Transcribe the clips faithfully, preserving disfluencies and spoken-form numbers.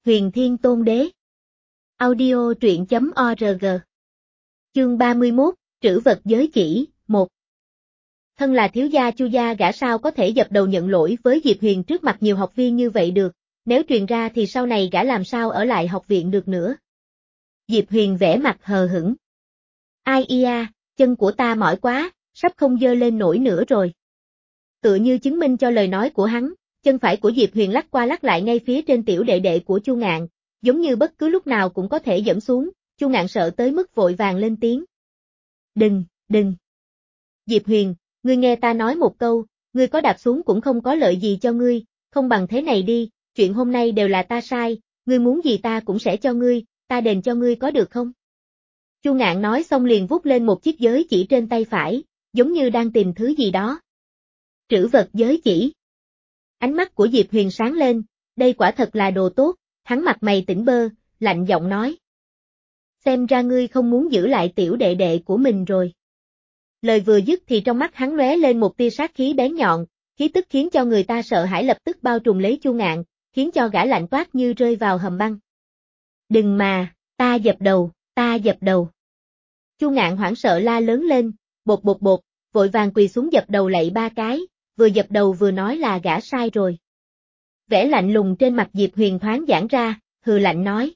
Huyền Thiên Tôn Đế. Audio truyện chấm org. Chương ba mươi mốt, Trữ vật giới chỉ, một. Thân là thiếu gia Chu gia gã sao có thể dập đầu nhận lỗi với Diệp Huyền trước mặt nhiều học viên như vậy được, nếu truyền ra thì sau này gã làm sao ở lại học viện được nữa. Diệp Huyền vẽ mặt hờ hững. Ai ia, chân của ta mỏi quá, sắp không giơ lên nổi nữa rồi. Tựa như chứng minh cho lời nói của hắn, chân phải của Diệp Huyền lắc qua lắc lại ngay phía trên tiểu đệ đệ của Chu Ngạn, giống như bất cứ lúc nào cũng có thể giẫm xuống. Chu Ngạn sợ tới mức vội vàng lên tiếng. Đừng, đừng. Diệp Huyền, ngươi nghe ta nói một câu, ngươi có đạp xuống cũng không có lợi gì cho ngươi, không bằng thế này đi, chuyện hôm nay đều là ta sai, ngươi muốn gì ta cũng sẽ cho ngươi, ta đền cho ngươi có được không? Chu Ngạn nói xong liền vút lên một chiếc giới chỉ trên tay phải, giống như đang tìm thứ gì đó. Trữ vật giới chỉ. Ánh mắt của Diệp Huyền sáng lên, đây quả thật là đồ tốt, hắn mặt mày tỉnh bơ, lạnh giọng nói. Xem ra ngươi không muốn giữ lại tiểu đệ đệ của mình rồi. Lời vừa dứt thì trong mắt hắn lóe lên một tia sát khí bén nhọn, khí tức khiến cho người ta sợ hãi lập tức bao trùm lấy Chu Ngạn, khiến cho gã lạnh toát như rơi vào hầm băng. Đừng mà, ta dập đầu, ta dập đầu. Chu Ngạn hoảng sợ la lớn lên, bột bột bột, vội vàng quỳ xuống dập đầu lạy ba cái, vừa dập đầu vừa nói là gã sai rồi. Vẻ lạnh lùng trên mặt Diệp Huyền thoáng giãn ra, hừ lạnh nói.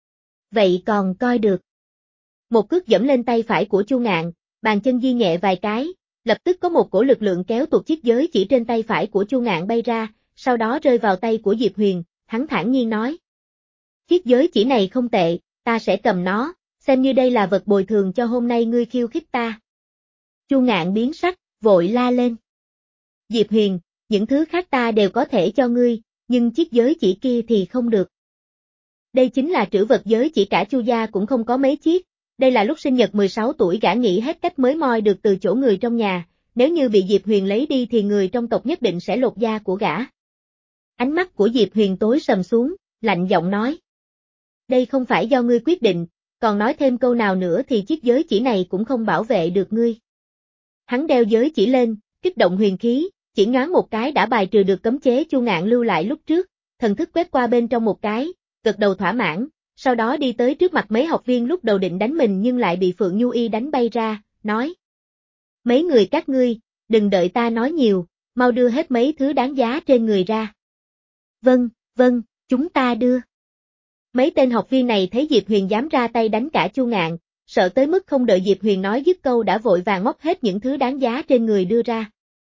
Vậy còn coi được. Một cước dẫm lên tay phải của Chu Ngạn, bàn chân di nhẹ vài cái, lập tức có một cổ lực lượng kéo tuột chiếc giới chỉ trên tay phải của Chu Ngạn bay ra, sau đó rơi vào tay của Diệp Huyền, hắn thản nhiên nói. Chiếc giới chỉ này không tệ, ta sẽ cầm nó, xem như đây là vật bồi thường cho hôm nay ngươi khiêu khích ta. Chu Ngạn biến sắc, vội la lên. Diệp Huyền, những thứ khác ta đều có thể cho ngươi, nhưng chiếc giới chỉ kia thì không được. Đây chính là trữ vật giới chỉ cả Chu gia cũng không có mấy chiếc, đây là lúc sinh nhật mười sáu tuổi gã nghĩ hết cách mới moi được từ chỗ người trong nhà, nếu như bị Diệp Huyền lấy đi thì người trong tộc nhất định sẽ lột da của gã. Ánh mắt của Diệp Huyền tối sầm xuống, lạnh giọng nói. Đây không phải do ngươi quyết định, còn nói thêm câu nào nữa thì chiếc giới chỉ này cũng không bảo vệ được ngươi. Hắn đeo giới chỉ lên, kích động huyền khí, chỉ nhoáng một cái đã bài trừ được cấm chế Chu Ngạn lưu lại lúc trước, thần thức quét qua bên trong một cái, gật đầu thỏa mãn, sau đó đi tới trước mặt mấy học viên lúc đầu định đánh mình nhưng lại bị Phượng Nhu Y đánh bay ra, nói. Mấy người các ngươi, đừng đợi ta nói nhiều, mau đưa hết mấy thứ đáng giá trên người ra. Vâng, vâng, chúng ta đưa. Mấy tên học viên này thấy Diệp Huyền dám ra tay đánh cả Chu Ngạn, sợ tới mức không đợi Diệp Huyền nói dứt câu đã vội vàng móc hết những thứ đáng giá trên người đưa ra.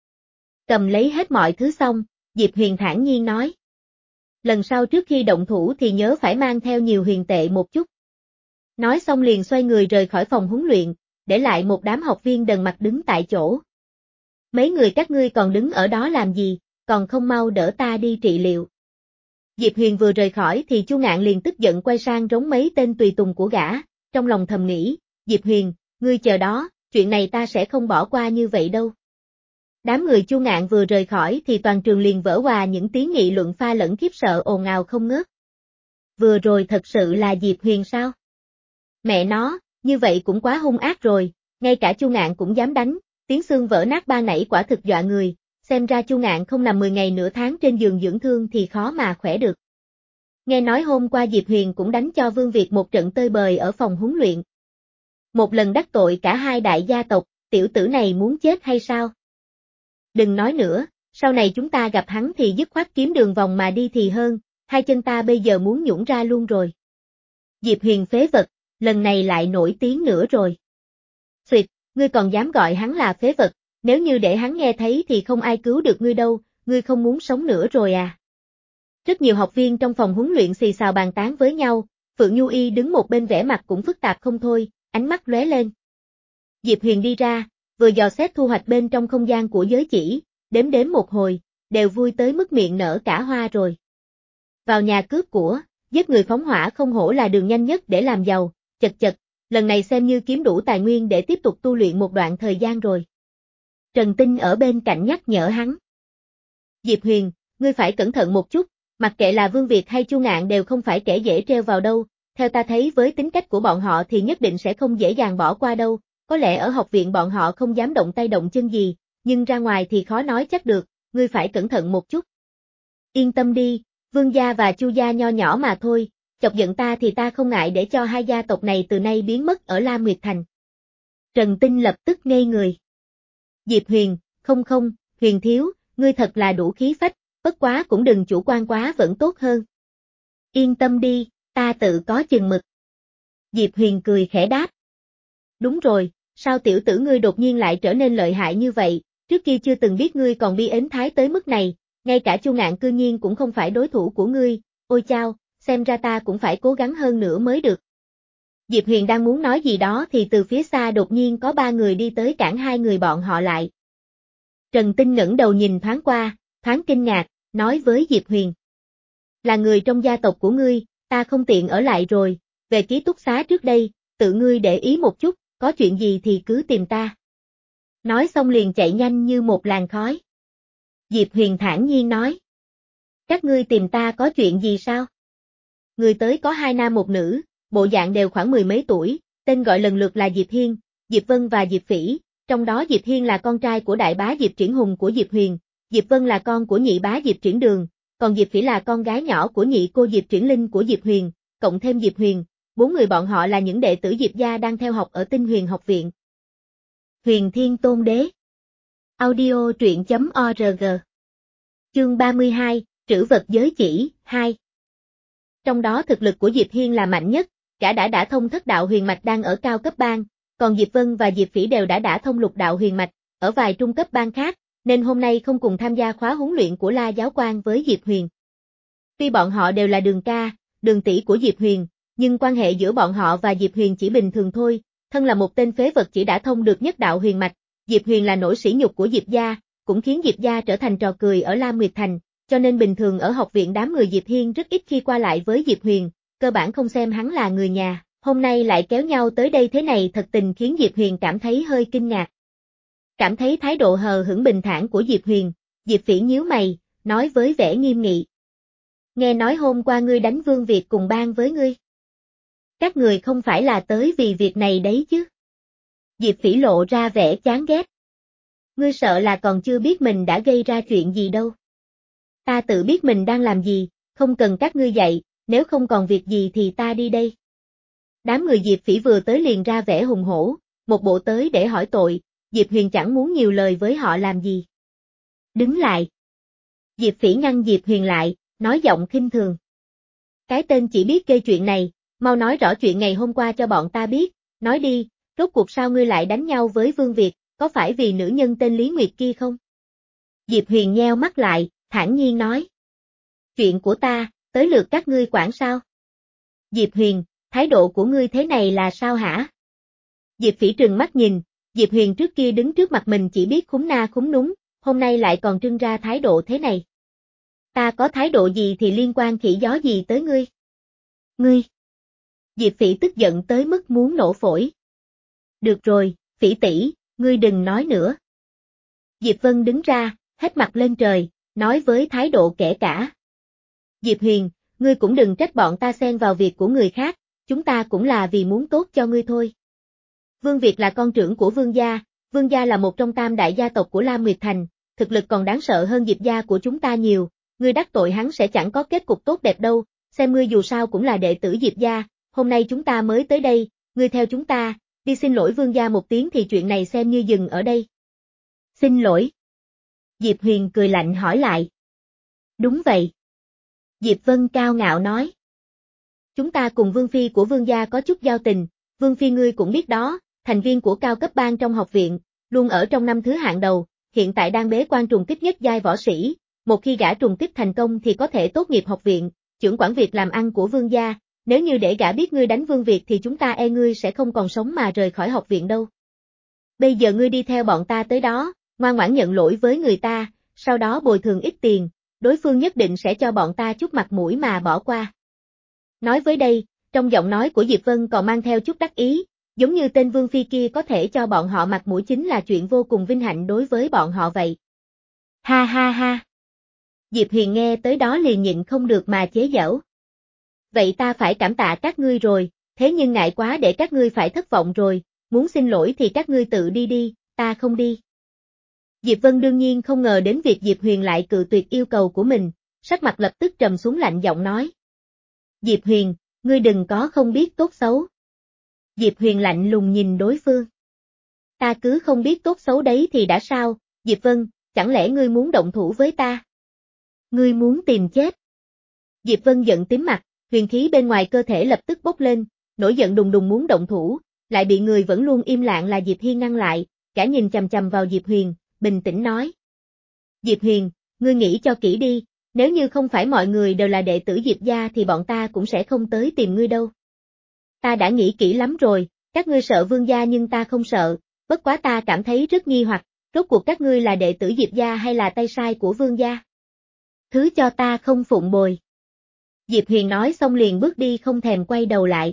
Cầm lấy hết mọi thứ xong, Diệp Huyền thản nhiên nói. Lần sau trước khi động thủ thì nhớ phải mang theo nhiều huyền tệ một chút. Nói xong liền xoay người rời khỏi phòng huấn luyện, để lại một đám học viên đần mặt đứng tại chỗ. Mấy người các ngươi còn đứng ở đó làm gì, còn không mau đỡ ta đi trị liệu. Diệp Huyền vừa rời khỏi thì Chu Ngạn liền tức giận quay sang rống mấy tên tùy tùng của gã, trong lòng thầm nghĩ, Diệp Huyền, ngươi chờ đó, chuyện này ta sẽ không bỏ qua như vậy đâu. Đám người Chu Ngạn vừa rời khỏi thì toàn trường liền vỡ hòa những tiếng nghị luận pha lẫn khiếp sợ ồn ào không ngớt. Vừa rồi thật sự là Diệp Huyền sao? Mẹ nó, như vậy cũng quá hung ác rồi, ngay cả Chu Ngạn cũng dám đánh, tiếng xương vỡ nát ban nãy quả thực dọa người, xem ra Chu Ngạn không nằm mười ngày nửa tháng trên giường dưỡng thương thì khó mà khỏe được. Nghe nói hôm qua Diệp Huyền cũng đánh cho Vương Việt một trận tơi bời ở phòng huấn luyện. Một lần đắc tội cả hai đại gia tộc, tiểu tử này muốn chết hay sao? Đừng nói nữa, sau này chúng ta gặp hắn thì dứt khoát kiếm đường vòng mà đi thì hơn, hai chân ta bây giờ muốn nhũn ra luôn rồi. Diệp Huyền phế vật, lần này lại nổi tiếng nữa rồi. Xuyệt, ngươi còn dám gọi hắn là phế vật, nếu như để hắn nghe thấy thì không ai cứu được ngươi đâu, ngươi không muốn sống nữa rồi à. Rất nhiều học viên trong phòng huấn luyện xì xào bàn tán với nhau, Phượng Nhu Y đứng một bên vẻ mặt cũng phức tạp không thôi, ánh mắt lóe lên. Diệp Huyền đi ra, vừa dò xét thu hoạch bên trong không gian của giới chỉ, đếm đếm một hồi, đều vui tới mức miệng nở cả hoa rồi. Vào nhà cướp của, giết người phóng hỏa không hổ là đường nhanh nhất để làm giàu, chật chật, lần này xem như kiếm đủ tài nguyên để tiếp tục tu luyện một đoạn thời gian rồi. Trần Tinh ở bên cạnh nhắc nhở hắn. Diệp Huyền, ngươi phải cẩn thận một chút, mặc kệ là Vương Việt hay Chu Ngạn đều không phải kẻ dễ treo vào đâu, theo ta thấy với tính cách của bọn họ thì nhất định sẽ không dễ dàng bỏ qua đâu, có lẽ ở học viện bọn họ không dám động tay động chân gì, nhưng ra ngoài thì khó nói chắc được, ngươi phải cẩn thận một chút. Yên tâm đi, Vương gia và Chu gia nho nhỏ mà thôi, chọc giận ta thì ta không ngại để cho hai gia tộc này từ nay biến mất ở Lam Nguyệt Thành. Trần Tinh lập tức ngây người. Diệp Huyền, không không, Huyền thiếu, ngươi thật là đủ khí phách, bất quá cũng đừng chủ quan quá vẫn tốt hơn. Yên tâm đi, ta tự có chừng mực. Diệp Huyền cười khẽ đáp. Đúng rồi, sao tiểu tử ngươi đột nhiên lại trở nên lợi hại như vậy, trước kia chưa từng biết ngươi còn bi ến thái tới mức này, ngay cả Chu Ngạn cư nhiên cũng không phải đối thủ của ngươi, ôi chao, xem ra ta cũng phải cố gắng hơn nữa mới được. Diệp Huyền đang muốn nói gì đó thì từ phía xa đột nhiên có ba người đi tới cản hai người bọn họ lại. Trần Tinh ngẩng đầu nhìn thoáng qua, thoáng kinh ngạc, nói với Diệp Huyền. Là người trong gia tộc của ngươi, ta không tiện ở lại rồi, về ký túc xá trước đây, tự ngươi để ý một chút, có chuyện gì thì cứ tìm ta. Nói xong liền chạy nhanh như một làn khói. Diệp Huyền thản nhiên nói. Các ngươi tìm ta có chuyện gì sao? Người tới có hai nam một nữ, bộ dạng đều khoảng mười mấy tuổi, tên gọi lần lượt là Diệp Hiên, Diệp Vân và Diệp Phỉ, trong đó Diệp Hiên là con trai của đại bá Diệp Triển Hùng của Diệp Huyền, Diệp Vân là con của nhị bá Diệp Triển Đường, còn Diệp Phỉ là con gái nhỏ của nhị cô Diệp Triển Linh của Diệp Huyền, cộng thêm Diệp Huyền, bốn người bọn họ là những đệ tử Diệp gia đang theo học ở Tinh Huyền học viện. Huyền Thiên Tôn Đế. Audio truyện chấm org. Chương ba mươi hai, Trữ vật giới chỉ, hai. Trong đó thực lực của Diệp Hiên là mạnh nhất, cả đã đã thông thất đạo huyền mạch đang ở cao cấp bang, còn Diệp Vân và Diệp Phỉ đều đã đã thông lục đạo huyền mạch, ở vài trung cấp bang khác, nên hôm nay không cùng tham gia khóa huấn luyện của La Giáo Quan với Diệp Huyền. Tuy bọn họ đều là đường ca, đường tỷ của Diệp Huyền, nhưng quan hệ giữa bọn họ và Diệp Huyền chỉ bình thường thôi, thân là một tên phế vật chỉ đã thông được nhất đạo huyền mạch, Diệp Huyền là nỗi sỉ nhục của Diệp gia, cũng khiến Diệp gia trở thành trò cười ở Lam Nguyệt Thành, cho nên bình thường ở học viện đám người Diệp Hiên rất ít khi qua lại với Diệp Huyền, cơ bản không xem hắn là người nhà, hôm nay lại kéo nhau tới đây thế này thật tình khiến Diệp Huyền cảm thấy hơi kinh ngạc. Cảm thấy thái độ hờ hững bình thản của Diệp Huyền, Diệp Phỉ nhíu mày, nói với vẻ nghiêm nghị. Nghe nói hôm qua ngươi đánh Vương Việt cùng bang với ngươi. Các người không phải là tới vì việc này đấy chứ. Diệp Phỉ lộ ra vẻ chán ghét. Ngươi sợ là còn chưa biết mình đã gây ra chuyện gì đâu. Ta tự biết mình đang làm gì, không cần các ngươi dạy, nếu không còn việc gì thì ta đi đây. Đám người Diệp Phỉ vừa tới liền ra vẻ hùng hổ, một bộ tới để hỏi tội, Diệp Huyền chẳng muốn nhiều lời với họ làm gì. Đứng lại. Diệp Phỉ ngăn Diệp Huyền lại, nói giọng khinh thường. Cái tên chỉ biết gây chuyện này, mau nói rõ chuyện ngày hôm qua cho bọn ta biết, nói đi, rốt cuộc sao ngươi lại đánh nhau với Vương Việt, có phải vì nữ nhân tên Lý Nguyệt kia không? Diệp Huyền nheo mắt lại, thản nhiên nói. Chuyện của ta, tới lượt các ngươi quản sao? Diệp Huyền, thái độ của ngươi thế này là sao hả? Diệp Phỉ trừng mắt nhìn, Diệp Huyền trước kia đứng trước mặt mình chỉ biết khúm na khúm núm, hôm nay lại còn trưng ra thái độ thế này. Ta có thái độ gì thì liên quan khỉ gió gì tới ngươi? Ngươi! Diệp Phỉ tức giận tới mức muốn nổ phổi. Được rồi, Phỉ tỷ, ngươi đừng nói nữa. Diệp Vân đứng ra, hết mặt lên trời, nói với thái độ kể cả. Diệp Huyền, ngươi cũng đừng trách bọn ta xen vào việc của người khác, chúng ta cũng là vì muốn tốt cho ngươi thôi. Vương Việt là con trưởng của Vương gia, Vương gia là một trong tam đại gia tộc của Lam Nguyệt Thành, thực lực còn đáng sợ hơn Diệp gia của chúng ta nhiều, ngươi đắc tội hắn sẽ chẳng có kết cục tốt đẹp đâu, xem ngươi dù sao cũng là đệ tử Diệp gia, hôm nay chúng ta mới tới đây, ngươi theo chúng ta, đi xin lỗi Vương gia một tiếng thì chuyện này xem như dừng ở đây. Xin lỗi. Diệp Huyền cười lạnh hỏi lại. Đúng vậy. Diệp Vân cao ngạo nói. Chúng ta cùng Vương Phi của Vương gia có chút giao tình, Vương Phi ngươi cũng biết đó, thành viên của cao cấp bang trong học viện, luôn ở trong năm thứ hạng đầu, hiện tại đang bế quan trùng kích nhất giai võ sĩ, một khi gã trùng kích thành công thì có thể tốt nghiệp học viện, trưởng quản việc làm ăn của Vương gia, nếu như để gã biết ngươi đánh Vương Việt thì chúng ta e ngươi sẽ không còn sống mà rời khỏi học viện đâu. Bây giờ ngươi đi theo bọn ta tới đó, ngoan ngoãn nhận lỗi với người ta, sau đó bồi thường ít tiền, đối phương nhất định sẽ cho bọn ta chút mặt mũi mà bỏ qua. Nói với đây, trong giọng nói của Diệp Vân còn mang theo chút đắc ý, giống như tên Vương Phi kia có thể cho bọn họ mặt mũi chính là chuyện vô cùng vinh hạnh đối với bọn họ vậy. Ha ha ha. Diệp Huyền nghe tới đó liền nhịn không được mà chế giễu. Vậy ta phải cảm tạ các ngươi rồi, thế nhưng ngại quá để các ngươi phải thất vọng rồi, muốn xin lỗi thì các ngươi tự đi đi, ta không đi. Diệp Vân đương nhiên không ngờ đến việc Diệp Huyền lại cự tuyệt yêu cầu của mình, sắc mặt lập tức trầm xuống lạnh giọng nói. Diệp Huyền, Ngươi đừng có không biết tốt xấu. Diệp Huyền lạnh lùng nhìn đối phương. Ta cứ không biết tốt xấu đấy thì đã sao, Diệp Vân, chẳng lẽ ngươi muốn động thủ với ta? Ngươi muốn tìm chết? Diệp Vân giận tím mặt, huyền khí bên ngoài cơ thể lập tức bốc lên, nổi giận đùng đùng muốn động thủ, lại bị người vẫn luôn im lặng là Diệp Hiên ngăn lại, cả nhìn chằm chằm vào Diệp Huyền, bình tĩnh nói. Diệp Huyền, ngươi nghĩ cho kỹ đi, nếu như không phải mọi người đều là đệ tử Diệp gia thì bọn ta cũng sẽ không tới tìm ngươi đâu. Ta đã nghĩ kỹ lắm rồi, các ngươi sợ Vương gia nhưng ta không sợ, bất quá ta cảm thấy rất nghi hoặc, rốt cuộc các ngươi là đệ tử Diệp gia hay là tay sai của Vương gia? Thứ cho ta không phụng bồi. Diệp Huyền nói xong liền bước đi không thèm quay đầu lại.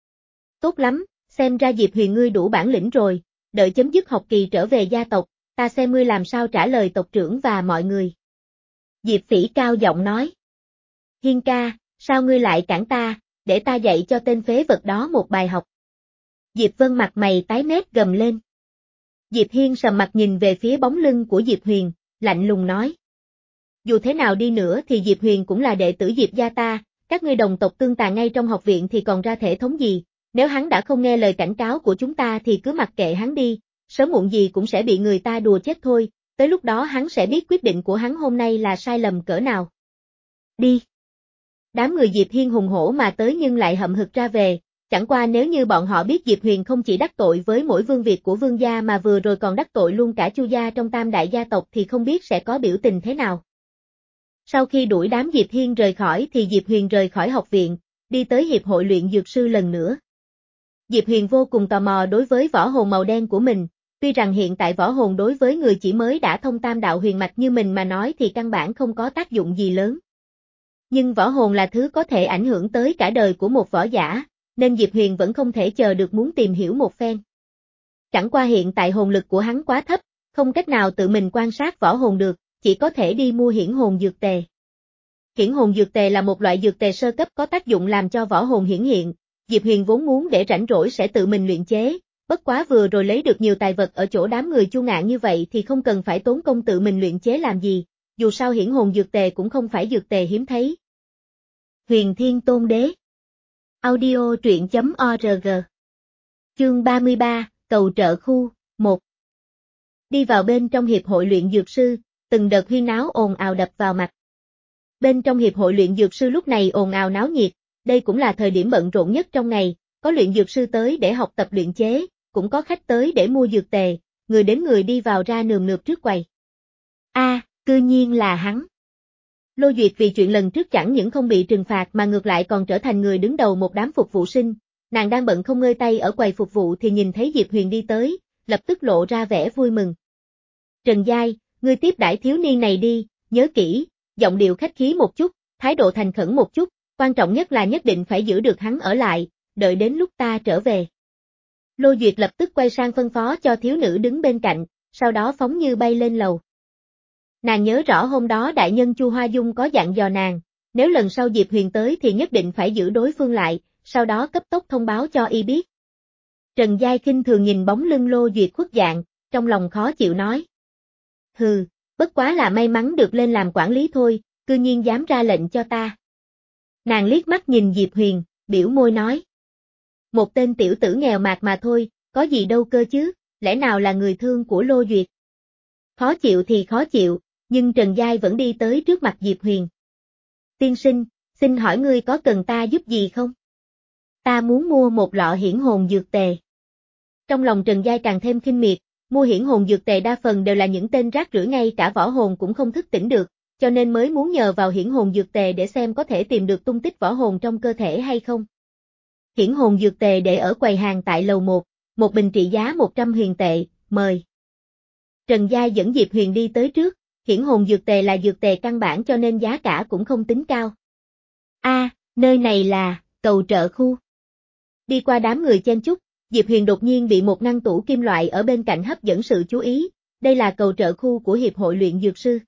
Tốt lắm, xem ra Diệp Huyền ngươi đủ bản lĩnh rồi, đợi chấm dứt học kỳ trở về gia tộc, ta xem ngươi làm sao trả lời tộc trưởng và mọi người. Diệp Phỉ cao giọng nói. Hiên ca, sao ngươi lại cản ta, để ta dạy cho tên phế vật đó một bài học. Diệp Vân mặt mày tái mét gầm lên. Diệp Hiên sầm mặt nhìn về phía bóng lưng của Diệp Huyền, lạnh lùng nói. Dù thế nào đi nữa thì Diệp Huyền cũng là đệ tử Diệp gia ta, các ngươi đồng tộc tương tàn ngay trong học viện thì còn ra thể thống gì, nếu hắn đã không nghe lời cảnh cáo của chúng ta thì cứ mặc kệ hắn đi, sớm muộn gì cũng sẽ bị người ta đùa chết thôi, tới lúc đó hắn sẽ biết quyết định của hắn hôm nay là sai lầm cỡ nào. Đi. Đám người Diệp Hiên hùng hổ mà tới nhưng lại hậm hực ra về, chẳng qua nếu như bọn họ biết Diệp Huyền không chỉ đắc tội với mỗi vương việt của vương gia mà vừa rồi còn đắc tội luôn cả Chu gia trong tam đại gia tộc thì không biết sẽ có biểu tình thế nào. Sau khi đuổi đám Diệp Hiên rời khỏi thì Diệp Huyền rời khỏi học viện, đi tới hiệp hội luyện dược sư lần nữa. Diệp Huyền vô cùng tò mò đối với võ hồn màu đen của mình, tuy rằng hiện tại võ hồn đối với người chỉ mới đã thông tam đạo huyền mạch như mình mà nói thì căn bản không có tác dụng gì lớn. Nhưng võ hồn là thứ có thể ảnh hưởng tới cả đời của một võ giả, nên Diệp Huyền vẫn không thể chờ được muốn tìm hiểu một phen. Chẳng qua hiện tại hồn lực của hắn quá thấp, không cách nào tự mình quan sát võ hồn được, chỉ có thể đi mua hiển hồn dược tề. Hiển hồn dược tề là một loại dược tề sơ cấp có tác dụng làm cho võ hồn hiển hiện, Diệp Huyền vốn muốn để rảnh rỗi sẽ tự mình luyện chế, bất quá vừa rồi lấy được nhiều tài vật ở chỗ đám người Chu Ngạn như vậy thì không cần phải tốn công tự mình luyện chế làm gì, dù sao hiển hồn dược tề cũng không phải dược tề hiếm thấy. Huyền Thiên Tôn Đế. Audio truyện chấm org. Chương ba mươi ba, Cầu trợ khu, một. Đi vào bên trong hiệp hội luyện dược sư, từng đợt huyên náo ồn ào đập vào mặt. Bên trong hiệp hội luyện dược sư lúc này ồn ào náo nhiệt, đây cũng là thời điểm bận rộn nhất trong ngày, có luyện dược sư tới để học tập luyện chế, cũng có khách tới để mua dược tề, người đến người đi vào ra nườm nượp trước quầy. A, à, cư nhiên là hắn. Lô Duyệt vì chuyện lần trước chẳng những không bị trừng phạt mà ngược lại còn trở thành người đứng đầu một đám phục vụ sinh, nàng đang bận không ngơi tay ở quầy phục vụ thì nhìn thấy Diệp Huyền đi tới, lập tức lộ ra vẻ vui mừng. Trần Giai, ngươi tiếp đãi thiếu niên này đi, nhớ kỹ, giọng điệu khách khí một chút, thái độ thành khẩn một chút, quan trọng nhất là nhất định phải giữ được hắn ở lại, đợi đến lúc ta trở về. Lô Duyệt lập tức quay sang phân phó cho thiếu nữ đứng bên cạnh, sau đó phóng như bay lên lầu. Nàng nhớ rõ hôm đó đại nhân Chu Hoa Dung có dặn dò nàng, nếu lần sau Diệp Huyền tới thì nhất định phải giữ đối phương lại, sau đó cấp tốc thông báo cho y biết. Trần Giai khinh thường nhìn bóng lưng Lô Duyệt khuất dạng, trong lòng khó chịu nói. Hừ, bất quá là may mắn được lên làm quản lý thôi, cư nhiên dám ra lệnh cho ta. Nàng liếc mắt nhìn Diệp Huyền, biểu môi nói. Một tên tiểu tử nghèo mạt mà thôi, có gì đâu cơ chứ, lẽ nào là người thương của Lô Duyệt. Khó chịu thì khó chịu, nhưng Trần Giai vẫn đi tới trước mặt Diệp Huyền. Tiên sinh, xin hỏi ngươi có cần ta giúp gì không? Ta muốn mua một lọ hiển hồn dược tề. Trong lòng Trần Giai càng thêm khinh miệt, mua hiển hồn dược tề đa phần đều là những tên rác rưởi ngay cả võ hồn cũng không thức tỉnh được, cho nên mới muốn nhờ vào hiển hồn dược tề để xem có thể tìm được tung tích võ hồn trong cơ thể hay không. Hiển hồn dược tề để ở quầy hàng tại lầu một, một bình trị giá một trăm huyền tệ, mời. Trần Giai dẫn Diệp Huyền đi tới trước, hiển hồn dược tề là dược tề căn bản cho nên giá cả cũng không tính cao. A, à, nơi này là cầu trợ khu. Đi qua đám người chen chúc, Diệp Huyền đột nhiên bị một ngăn tủ kim loại ở bên cạnh hấp dẫn sự chú ý, đây là cầu trợ khu của Hiệp hội luyện dược sư.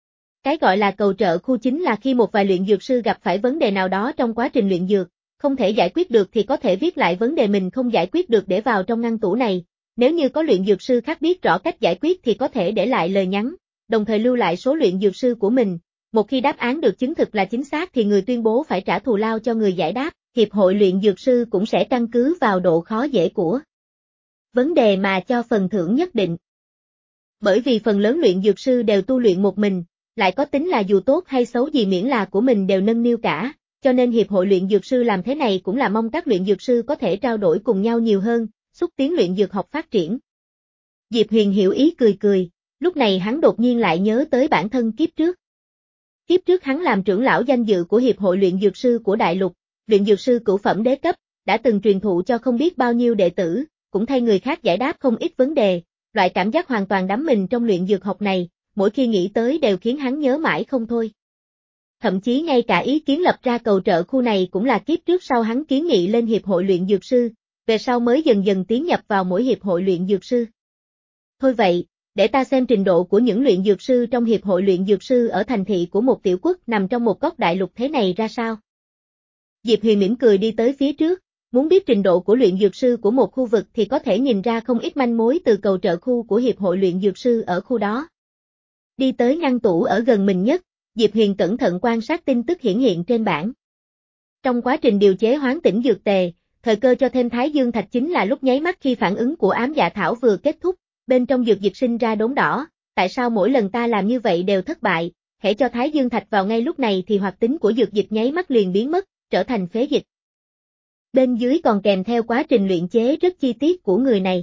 Cái gọi là cầu trợ khu chính là khi một vài luyện dược sư gặp phải vấn đề nào đó trong quá trình luyện dược, không thể giải quyết được thì có thể viết lại vấn đề mình không giải quyết được để vào trong ngăn tủ này, nếu như có luyện dược sư khác biết rõ cách giải quyết thì có thể để lại lời nhắn, đồng thời lưu lại số luyện dược sư của mình, một khi đáp án được chứng thực là chính xác thì người tuyên bố phải trả thù lao cho người giải đáp, Hiệp hội luyện dược sư cũng sẽ căn cứ vào độ khó dễ của vấn đề mà cho phần thưởng nhất định. Bởi vì phần lớn luyện dược sư đều tu luyện một mình, lại có tính là dù tốt hay xấu gì miễn là của mình đều nâng niu cả, cho nên Hiệp hội luyện dược sư làm thế này cũng là mong các luyện dược sư có thể trao đổi cùng nhau nhiều hơn, xúc tiến luyện dược học phát triển. Diệp Huyền hiểu ý cười cười, lúc này hắn đột nhiên lại nhớ tới bản thân kiếp trước. Kiếp trước hắn làm trưởng lão danh dự của Hiệp hội luyện dược sư của Đại Lục, luyện dược sư cửu phẩm đế cấp, đã từng truyền thụ cho không biết bao nhiêu đệ tử, cũng thay người khác giải đáp không ít vấn đề, loại cảm giác hoàn toàn đắm mình trong luyện dược học này, mỗi khi nghĩ tới đều khiến hắn nhớ mãi không thôi. Thậm chí ngay cả ý kiến lập ra cầu trợ khu này cũng là kiếp trước sau hắn kiến nghị lên Hiệp hội luyện dược sư, về sau mới dần dần tiến nhập vào mỗi Hiệp hội luyện dược sư. Thôi vậy, để ta xem trình độ của những luyện dược sư trong Hiệp hội luyện dược sư ở thành thị của một tiểu quốc nằm trong một góc đại lục thế này ra sao. Diệp Huyền mỉm cười đi tới phía trước, muốn biết trình độ của luyện dược sư của một khu vực thì có thể nhìn ra không ít manh mối từ cầu trợ khu của Hiệp hội luyện dược sư ở khu đó. Đi tới ngăn tủ ở gần mình nhất, Diệp Huyền cẩn thận quan sát tin tức hiển hiện trên bảng. Trong quá trình điều chế hoán tỉnh dược tề, thời cơ cho thêm Thái Dương Thạch chính là lúc nháy mắt khi phản ứng của ám dạ thảo vừa kết thúc, bên trong dược dịch sinh ra đốm đỏ, tại sao mỗi lần ta làm như vậy đều thất bại, hễ cho Thái Dương Thạch vào ngay lúc này thì hoạt tính của dược dịch nháy mắt liền biến mất, trở thành phế dịch. Bên dưới còn kèm theo quá trình luyện chế rất chi tiết của người này.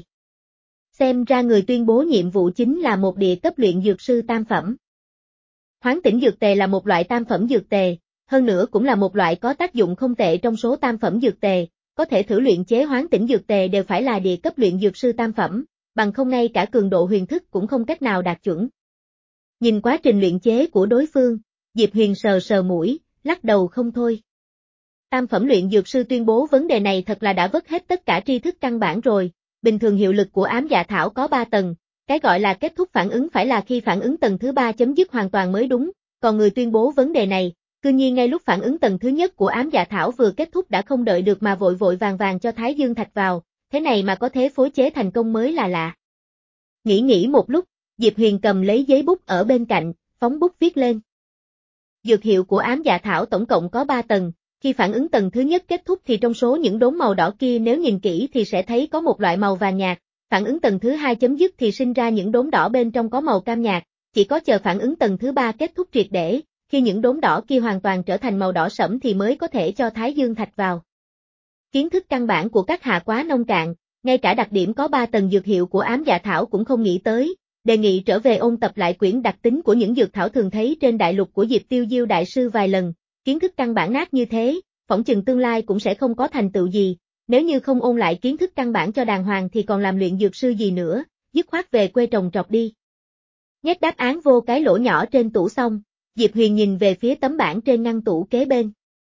Xem ra người tuyên bố nhiệm vụ chính là một địa cấp luyện dược sư tam phẩm. Hoán tỉnh dược tề là một loại tam phẩm dược tề, hơn nữa cũng là một loại có tác dụng không tệ trong số tam phẩm dược tề, có thể thử luyện chế hoán tỉnh dược tề đều phải là địa cấp luyện dược sư tam phẩm, bằng không ngay cả cường độ huyền thức cũng không cách nào đạt chuẩn. Nhìn quá trình luyện chế của đối phương, Diệp Huyền sờ sờ mũi, lắc đầu không thôi. Tam phẩm luyện dược sư tuyên bố vấn đề này thật là đã vứt hết tất cả tri thức căn bản rồi, bình thường hiệu lực của ám dạ thảo có ba tầng, cái gọi là kết thúc phản ứng phải là khi phản ứng tầng thứ ba chấm dứt hoàn toàn mới đúng, còn người tuyên bố vấn đề này, cư nhiên ngay lúc phản ứng tầng thứ nhất của ám dạ thảo vừa kết thúc đã không đợi được mà vội vội vàng vàng cho Thái Dương Thạch vào, thế này mà có thể phối chế thành công mới là lạ. Nghĩ nghĩ một lúc, Diệp Huyền cầm lấy giấy bút ở bên cạnh, phóng bút viết lên. Dược hiệu của ám dạ thảo tổng cộng có ba tầng, khi phản ứng tầng thứ nhất kết thúc thì trong số những đốm màu đỏ kia nếu nhìn kỹ thì sẽ thấy có một loại màu vàng nhạt, phản ứng tầng thứ hai chấm dứt thì sinh ra những đốm đỏ bên trong có màu cam nhạt, chỉ có chờ phản ứng tầng thứ ba kết thúc triệt để, khi những đốm đỏ kia hoàn toàn trở thành màu đỏ sẫm thì mới có thể cho Thái Dương Thạch vào. Kiến thức căn bản của các hạ quá nông cạn, ngay cả đặc điểm có ba tầng dược hiệu của ám dạ thảo cũng không nghĩ tới, đề nghị trở về ôn tập lại quyển đặc tính của những dược thảo thường thấy trên đại lục của Diệp Tiêu Diêu đại sư vài lần, kiến thức căn bản nát như thế, phỏng chừng tương lai cũng sẽ không có thành tựu gì, nếu như không ôn lại kiến thức căn bản cho đàng hoàng thì còn làm luyện dược sư gì nữa, dứt khoát về quê trồng trọt đi. Nhét đáp án vô cái lỗ nhỏ trên tủ xong, Diệp Huyền nhìn về phía tấm bảng trên ngăn tủ kế bên.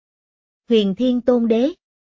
Huyền Thiên Tôn Đế.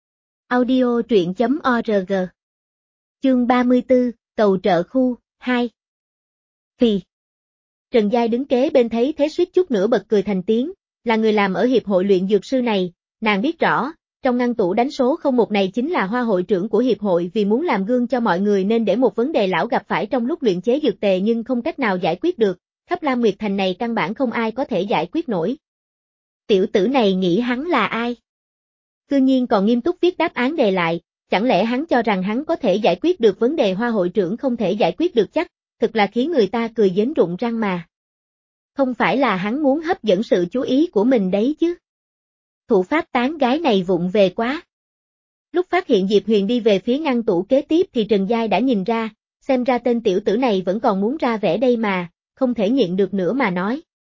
Audio truyện chấm org. Chương ba mươi tư, cầu trợ khu, hai. Phì. Trần Giai đứng kế bên thấy thế suýt chút nữa bật cười thành tiếng, là người làm ở hiệp hội luyện dược sư này, nàng biết rõ, trong ngăn tủ đánh số không một này chính là hoa hội trưởng của hiệp hội vì muốn làm gương cho mọi người nên để một vấn đề lão gặp phải trong lúc luyện chế dược tề nhưng không cách nào giải quyết được, khắp Lam Nguyệt Thành này căn bản không ai có thể giải quyết nổi. Tiểu tử này nghĩ hắn là ai? Cư nhiên còn nghiêm túc viết đáp án đề lại, chẳng lẽ hắn cho rằng hắn có thể giải quyết được vấn đề hoa hội trưởng không thể giải quyết được chắc, thực là khiến người ta cười giếng rụng răng mà. Không phải là hắn muốn hấp dẫn sự chú ý của mình đấy chứ. Thủ pháp tán gái này vụng về quá. Lúc phát hiện Diệp Huyền đi về phía ngăn tủ kế tiếp thì Trần Giai đã nhìn ra, xem ra tên tiểu tử này vẫn còn muốn ra vẻ đây mà, không thể nhịn được nữa mà nói.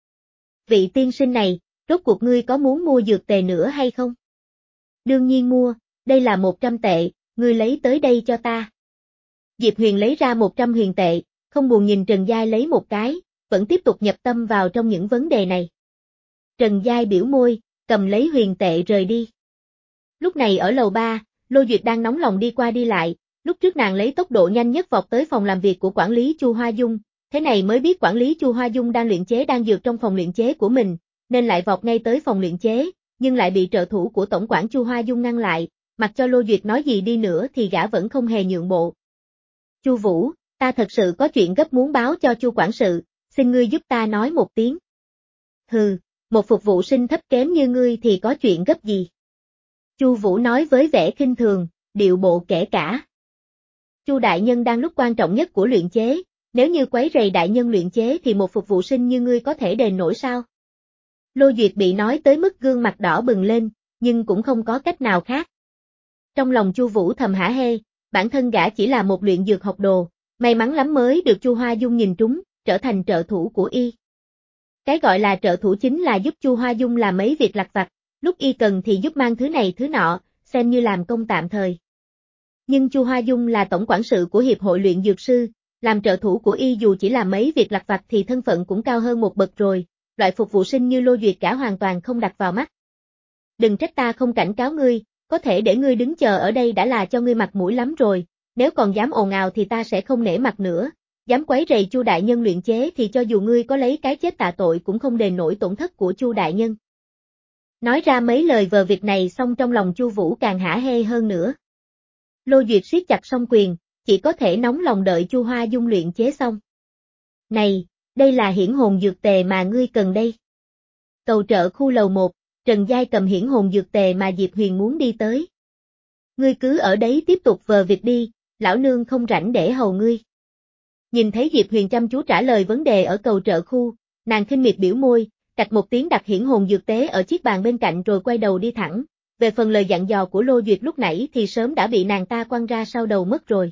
Vị tiên sinh này, rốt cuộc ngươi có muốn mua dược tề nữa hay không? Đương nhiên mua, đây là một trăm tệ, ngươi lấy tới đây cho ta. Diệp Huyền lấy ra một trăm huyền tệ, không buồn nhìn Trần Giai lấy một cái, vẫn tiếp tục nhập tâm vào trong những vấn đề này. Trần Giai biểu môi, cầm lấy huyền tệ rời đi. Lúc này ở lầu ba, Lô Duyệt đang nóng lòng đi qua đi lại, lúc trước nàng lấy tốc độ nhanh nhất vọt tới phòng làm việc của quản lý Chu Hoa Dung, thế này mới biết quản lý Chu Hoa Dung đang luyện chế đan dược trong phòng luyện chế của mình, nên lại vọt ngay tới phòng luyện chế, nhưng lại bị trợ thủ của tổng quản Chu Hoa Dung ngăn lại, mặc cho Lô Duyệt nói gì đi nữa thì gã vẫn không hề nhượng bộ. Chu Vũ, ta thật sự có chuyện gấp muốn báo cho Chu quản sự, xin ngươi giúp ta nói một tiếng. Hừ, một phục vụ sinh thấp kém như ngươi thì có chuyện gấp gì? Chu Vũ nói với vẻ khinh thường, điệu bộ kể cả. Chu đại nhân đang lúc quan trọng nhất của luyện chế, nếu như quấy rầy đại nhân luyện chế thì một phục vụ sinh như ngươi có thể đền nổi sao? Lô Duyệt bị nói tới mức gương mặt đỏ bừng lên, nhưng cũng không có cách nào khác. Trong lòng Chu Vũ thầm hả hê, bản thân gã chỉ là một luyện dược học đồ, may mắn lắm mới được Chu Hoa Dung nhìn trúng, trở thành trợ thủ của y. Cái gọi là trợ thủ chính là giúp Chu Hoa Dung làm mấy việc lặt vặt, lúc y cần thì giúp mang thứ này thứ nọ, xem như làm công tạm thời. Nhưng Chu Hoa Dung là tổng quản sự của Hiệp hội luyện dược sư, làm trợ thủ của y dù chỉ làm mấy việc lặt vặt thì thân phận cũng cao hơn một bậc rồi, loại phục vụ sinh như Lô Duyệt gã hoàn toàn không đặt vào mắt. Đừng trách ta không cảnh cáo ngươi, có thể để ngươi đứng chờ ở đây đã là cho ngươi mặt mũi lắm rồi, nếu còn dám ồn ào thì ta sẽ không nể mặt nữa, dám quấy rầy Chu đại nhân luyện chế thì cho dù ngươi có lấy cái chết tạ tội cũng không đền nổi tổn thất của Chu đại nhân. Nói ra mấy lời vờ việc này xong trong lòng Chu Vũ càng hả hê hơn nữa. Lô Duyệt siết chặt song quyền, chỉ có thể nóng lòng đợi Chu Hoa Dung luyện chế xong. Này, đây là hiển hồn dược tề mà ngươi cần đây. Cầu trợ khu lầu một, Trần Giai cầm hiển hồn dược tề mà Diệp Huyền muốn đi tới. Ngươi cứ ở đấy tiếp tục vờ việc đi, lão nương không rảnh để hầu ngươi. Nhìn thấy Diệp Huyền chăm chú trả lời vấn đề ở cầu trợ khu, nàng khinh miệt biểu môi, cạch một tiếng đặt hiển hồn dược tế ở chiếc bàn bên cạnh rồi quay đầu đi thẳng. Về phần lời dặn dò của Lô Duyệt lúc nãy thì sớm đã bị nàng ta quăng ra sau đầu mất rồi.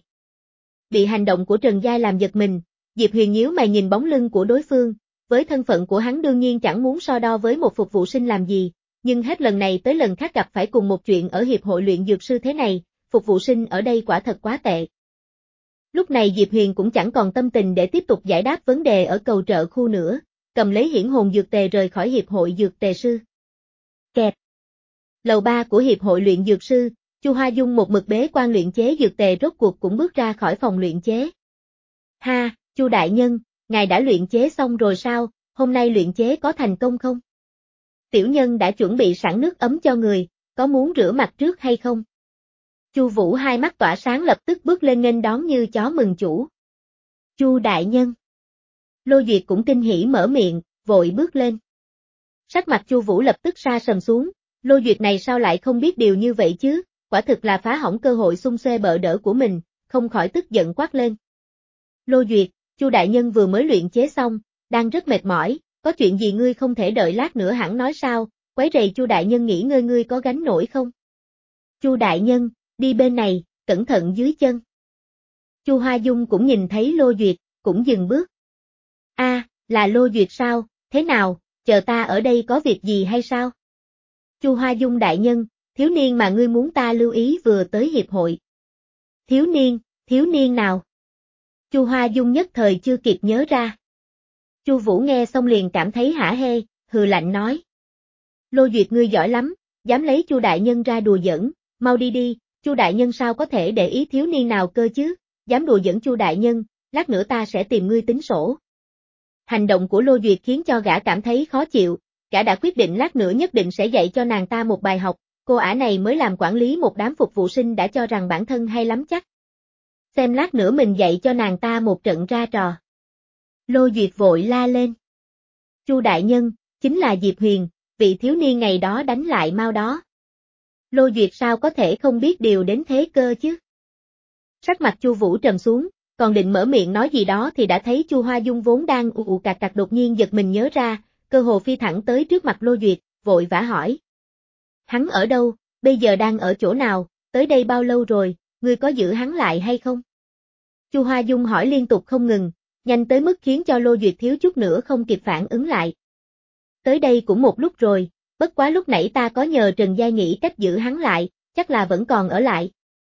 Bị hành động của Trần Giai làm giật mình, Diệp Huyền nhíu mày nhìn bóng lưng của đối phương, với thân phận của hắn đương nhiên chẳng muốn so đo với một phục vụ sinh làm gì, nhưng hết lần này tới lần khác gặp phải cùng một chuyện ở Hiệp hội luyện dược sư thế này, phục vụ sinh ở đây quả thật quá tệ. Lúc này Diệp Huyền cũng chẳng còn tâm tình để tiếp tục giải đáp vấn đề ở cầu trợ khu nữa, cầm lấy hiển hồn dược tề rời khỏi Hiệp hội dược tề sư. Kẹt. Lầu ba của Hiệp hội luyện dược sư, Chu Hoa Dung một mực bế quan luyện chế dược tề rốt cuộc cũng bước ra khỏi phòng luyện chế. Ha, Chu đại nhân, ngài đã luyện chế xong rồi sao, hôm nay luyện chế có thành công không? Tiểu nhân đã chuẩn bị sẵn nước ấm cho người, có muốn rửa mặt trước hay không? Chu Vũ hai mắt tỏa sáng lập tức bước lên nghênh đón như chó mừng chủ. Chu đại nhân. Lô Duyệt cũng kinh hỉ mở miệng, vội bước lên. Sắc mặt Chu Vũ lập tức sa sầm xuống, Lô Duyệt này sao lại không biết điều như vậy chứ, quả thực là phá hỏng cơ hội xung xuê bợ đỡ của mình, không khỏi tức giận quát lên. Lô Duyệt, Chu đại nhân vừa mới luyện chế xong, đang rất mệt mỏi, có chuyện gì ngươi không thể đợi lát nữa hẳn nói sao, quấy rầy Chu đại nhân nghỉ ngơi ngươi có gánh nổi không? Chu đại nhân, đi bên này, cẩn thận dưới chân. Chu Hoa Dung cũng nhìn thấy Lô Duyệt, cũng dừng bước. A, à, là Lô Duyệt sao, thế nào, chờ ta ở đây có việc gì hay sao? Chu Hoa Dung đại nhân, thiếu niên mà ngươi muốn ta lưu ý vừa tới hiệp hội. Thiếu niên, thiếu niên nào? Chu Hoa Dung nhất thời chưa kịp nhớ ra. Chu Vũ nghe xong liền cảm thấy hả hê, hừ lạnh nói. Lô Duyệt ngươi giỏi lắm, dám lấy Chu đại nhân ra đùa giỡn, mau đi đi, Chu đại nhân sao có thể để ý thiếu niên nào cơ chứ, dám đùa giỡn Chu đại nhân, lát nữa ta sẽ tìm ngươi tính sổ. Hành động của Lô Duyệt khiến cho gã cảm thấy khó chịu, gã đã quyết định lát nữa nhất định sẽ dạy cho nàng ta một bài học, cô ả này mới làm quản lý một đám phục vụ sinh đã cho rằng bản thân hay lắm chắc. Xem lát nữa mình dạy cho nàng ta một trận ra trò. Lô Duyệt vội la lên. Chu đại nhân, chính là Diệp Huyền, vị thiếu niên ngày đó đánh lại mau đó. Lô Duyệt sao có thể không biết điều đến thế cơ chứ? Sắc mặt Chu Vũ trầm xuống, còn định mở miệng nói gì đó thì đã thấy Chu Hoa Dung vốn đang ù ù cạc cạc đột nhiên giật mình nhớ ra, cơ hồ phi thẳng tới trước mặt Lô Duyệt, vội vã hỏi. Hắn ở đâu, bây giờ đang ở chỗ nào, tới đây bao lâu rồi, ngươi có giữ hắn lại hay không? Chu Hoa Dung hỏi liên tục không ngừng, nhanh tới mức khiến cho Lô Duyệt thiếu chút nữa không kịp phản ứng lại. Tới đây cũng một lúc rồi, bất quá lúc nãy ta có nhờ Trần Giai nghĩ cách giữ hắn lại, chắc là vẫn còn ở lại.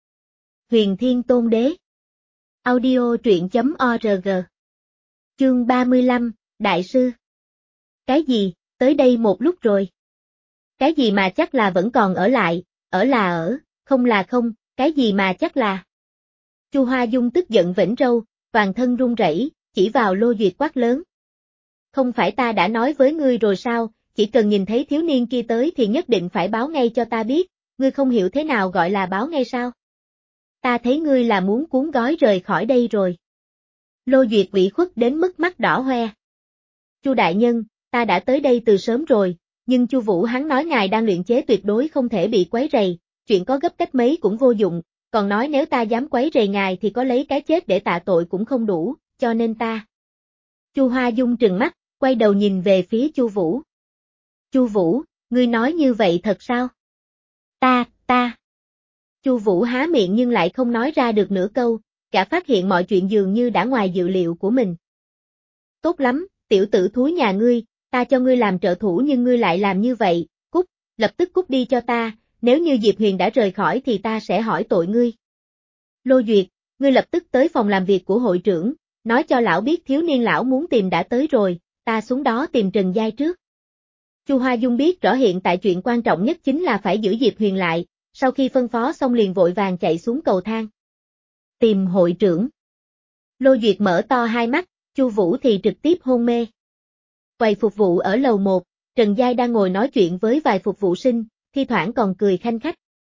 Huyền Thiên Tôn Đế. Audio truyện chấm org. Chương ba mươi lăm, Đại sư. Cái gì, tới đây một lúc rồi. Cái gì mà chắc là vẫn còn ở lại, ở là ở, không là không, cái gì mà chắc là. Chu Hoa Dung tức giận vểnh râu, toàn thân run rẩy, chỉ vào Lô Duyệt quát lớn. Không phải ta đã nói với ngươi rồi sao, chỉ cần nhìn thấy thiếu niên kia tới thì nhất định phải báo ngay cho ta biết, ngươi không hiểu thế nào gọi là báo ngay sao? Ta thấy ngươi là muốn cuốn gói rời khỏi đây rồi. Lô Duyệt ủy khuất đến mức mắt đỏ hoe. Chu đại nhân, ta đã tới đây từ sớm rồi, nhưng Chu Vũ hắn nói ngài đang luyện chế tuyệt đối không thể bị quấy rầy, chuyện có gấp cách mấy cũng vô dụng, còn nói nếu ta dám quấy rầy ngài thì có lấy cái chết để tạ tội cũng không đủ, cho nên ta. Chu Hoa Dung trừng mắt, quay đầu nhìn về phía Chu Vũ. Chu Vũ, ngươi nói như vậy thật sao? Ta, ta. Chu Vũ há miệng nhưng lại không nói ra được nửa câu, cả phát hiện mọi chuyện dường như đã ngoài dự liệu của mình. Tốt lắm, tiểu tử thúi nhà ngươi, ta cho ngươi làm trợ thủ nhưng ngươi lại làm như vậy, cút, lập tức cút đi cho ta, nếu như Diệp Huyền đã rời khỏi thì ta sẽ hỏi tội ngươi. Lô Duyệt, ngươi lập tức tới phòng làm việc của hội trưởng, nói cho lão biết thiếu niên lão muốn tìm đã tới rồi, ta xuống đó tìm Trần Giai trước. Chu Hoa Dung biết rõ hiện tại chuyện quan trọng nhất chính là phải giữ Diệp Huyền lại, sau khi phân phó xong liền vội vàng chạy xuống cầu thang. Tìm hội trưởng. Lô Duyệt mở to hai mắt, Chu Vũ thì trực tiếp hôn mê. Quầy phục vụ ở lầu một, Trần Giai đang ngồi nói chuyện với vài phục vụ sinh, thi thoảng còn cười khanh khách.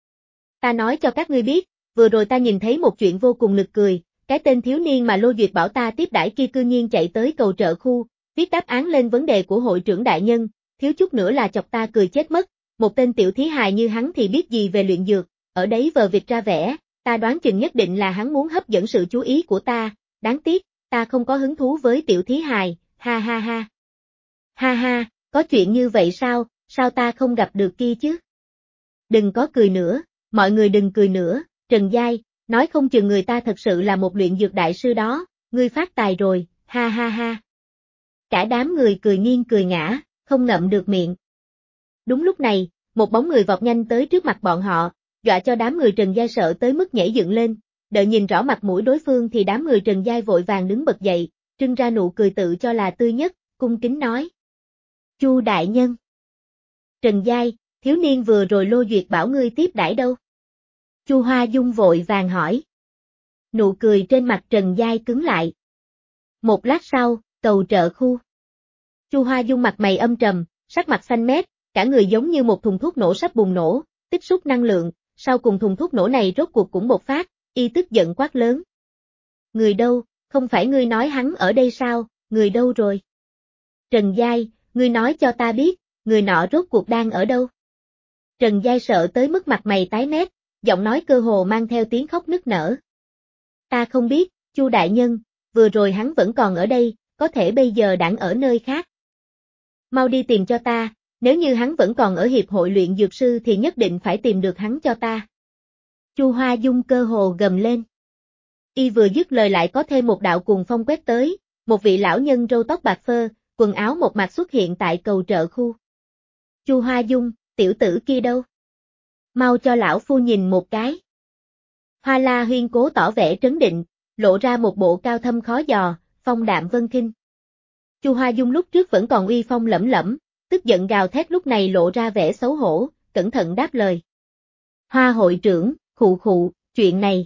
Ta nói cho các ngươi biết, vừa rồi ta nhìn thấy một chuyện vô cùng nực cười, cái tên thiếu niên mà Lô Duyệt bảo ta tiếp đãi kia cư nhiên chạy tới cầu trợ khu, viết đáp án lên vấn đề của hội trưởng đại nhân, thiếu chút nữa là chọc ta cười chết mất, một tên tiểu thí hài như hắn thì biết gì về luyện dược, ở đấy vờ vịt ra vẻ, ta đoán chừng nhất định là hắn muốn hấp dẫn sự chú ý của ta, đáng tiếc, ta không có hứng thú với tiểu thí hài, ha ha ha. Ha ha, có chuyện như vậy sao, sao ta không gặp được kia chứ? Đừng có cười nữa, mọi người đừng cười nữa, Trần Giai, nói không chừng người ta thật sự là một luyện dược đại sư đó, ngươi phát tài rồi, ha ha ha. Cả đám người cười nghiêng cười ngã, không ngậm được miệng. Đúng lúc này, một bóng người vọt nhanh tới trước mặt bọn họ, dọa cho đám người Trần Giai sợ tới mức nhảy dựng lên, đợi nhìn rõ mặt mũi đối phương thì đám người Trần Giai vội vàng đứng bật dậy, trưng ra nụ cười tự cho là tươi nhất, cung kính nói. Chu đại nhân. Trần Giai, thiếu niên vừa rồi Lô Duyệt bảo ngươi tiếp đãi đâu? Chu Hoa Dung vội vàng hỏi. Nụ cười trên mặt Trần Giai cứng lại. Một lát sau, cầu trợ khu. Chu Hoa Dung mặt mày âm trầm, sắc mặt xanh mét, cả người giống như một thùng thuốc nổ sắp bùng nổ, tích xúc năng lượng, sau cùng thùng thuốc nổ này rốt cuộc cũng bộc phát, y tức giận quát lớn. Người đâu, không phải ngươi nói hắn ở đây sao, người đâu rồi? Trần Giai, ngươi nói cho ta biết, người nọ rốt cuộc đang ở đâu? Trần Giai sợ tới mức mặt mày tái mét, giọng nói cơ hồ mang theo tiếng khóc nức nở. Ta không biết, Chu đại nhân, vừa rồi hắn vẫn còn ở đây, có thể bây giờ đang ở nơi khác. Mau đi tìm cho ta, nếu như hắn vẫn còn ở hiệp hội luyện dược sư thì nhất định phải tìm được hắn cho ta. Chu Hoa Dung cơ hồ gầm lên. Y vừa dứt lời lại có thêm một đạo cuồng phong quét tới, một vị lão nhân râu tóc bạc phơ, quần áo một mạc xuất hiện tại cầu trợ khu. Chu Hoa Dung, tiểu tử kia đâu? Mau cho lão phu nhìn một cái. Hoa La Huyên cố tỏ vẻ trấn định, lộ ra một bộ cao thâm khó dò, phong đạm vân khinh. Chu Hoa Dung lúc trước vẫn còn uy phong lẫm lẫm, tức giận gào thét lúc này lộ ra vẻ xấu hổ, cẩn thận đáp lời. Hoa hội trưởng, khụ khụ, chuyện này.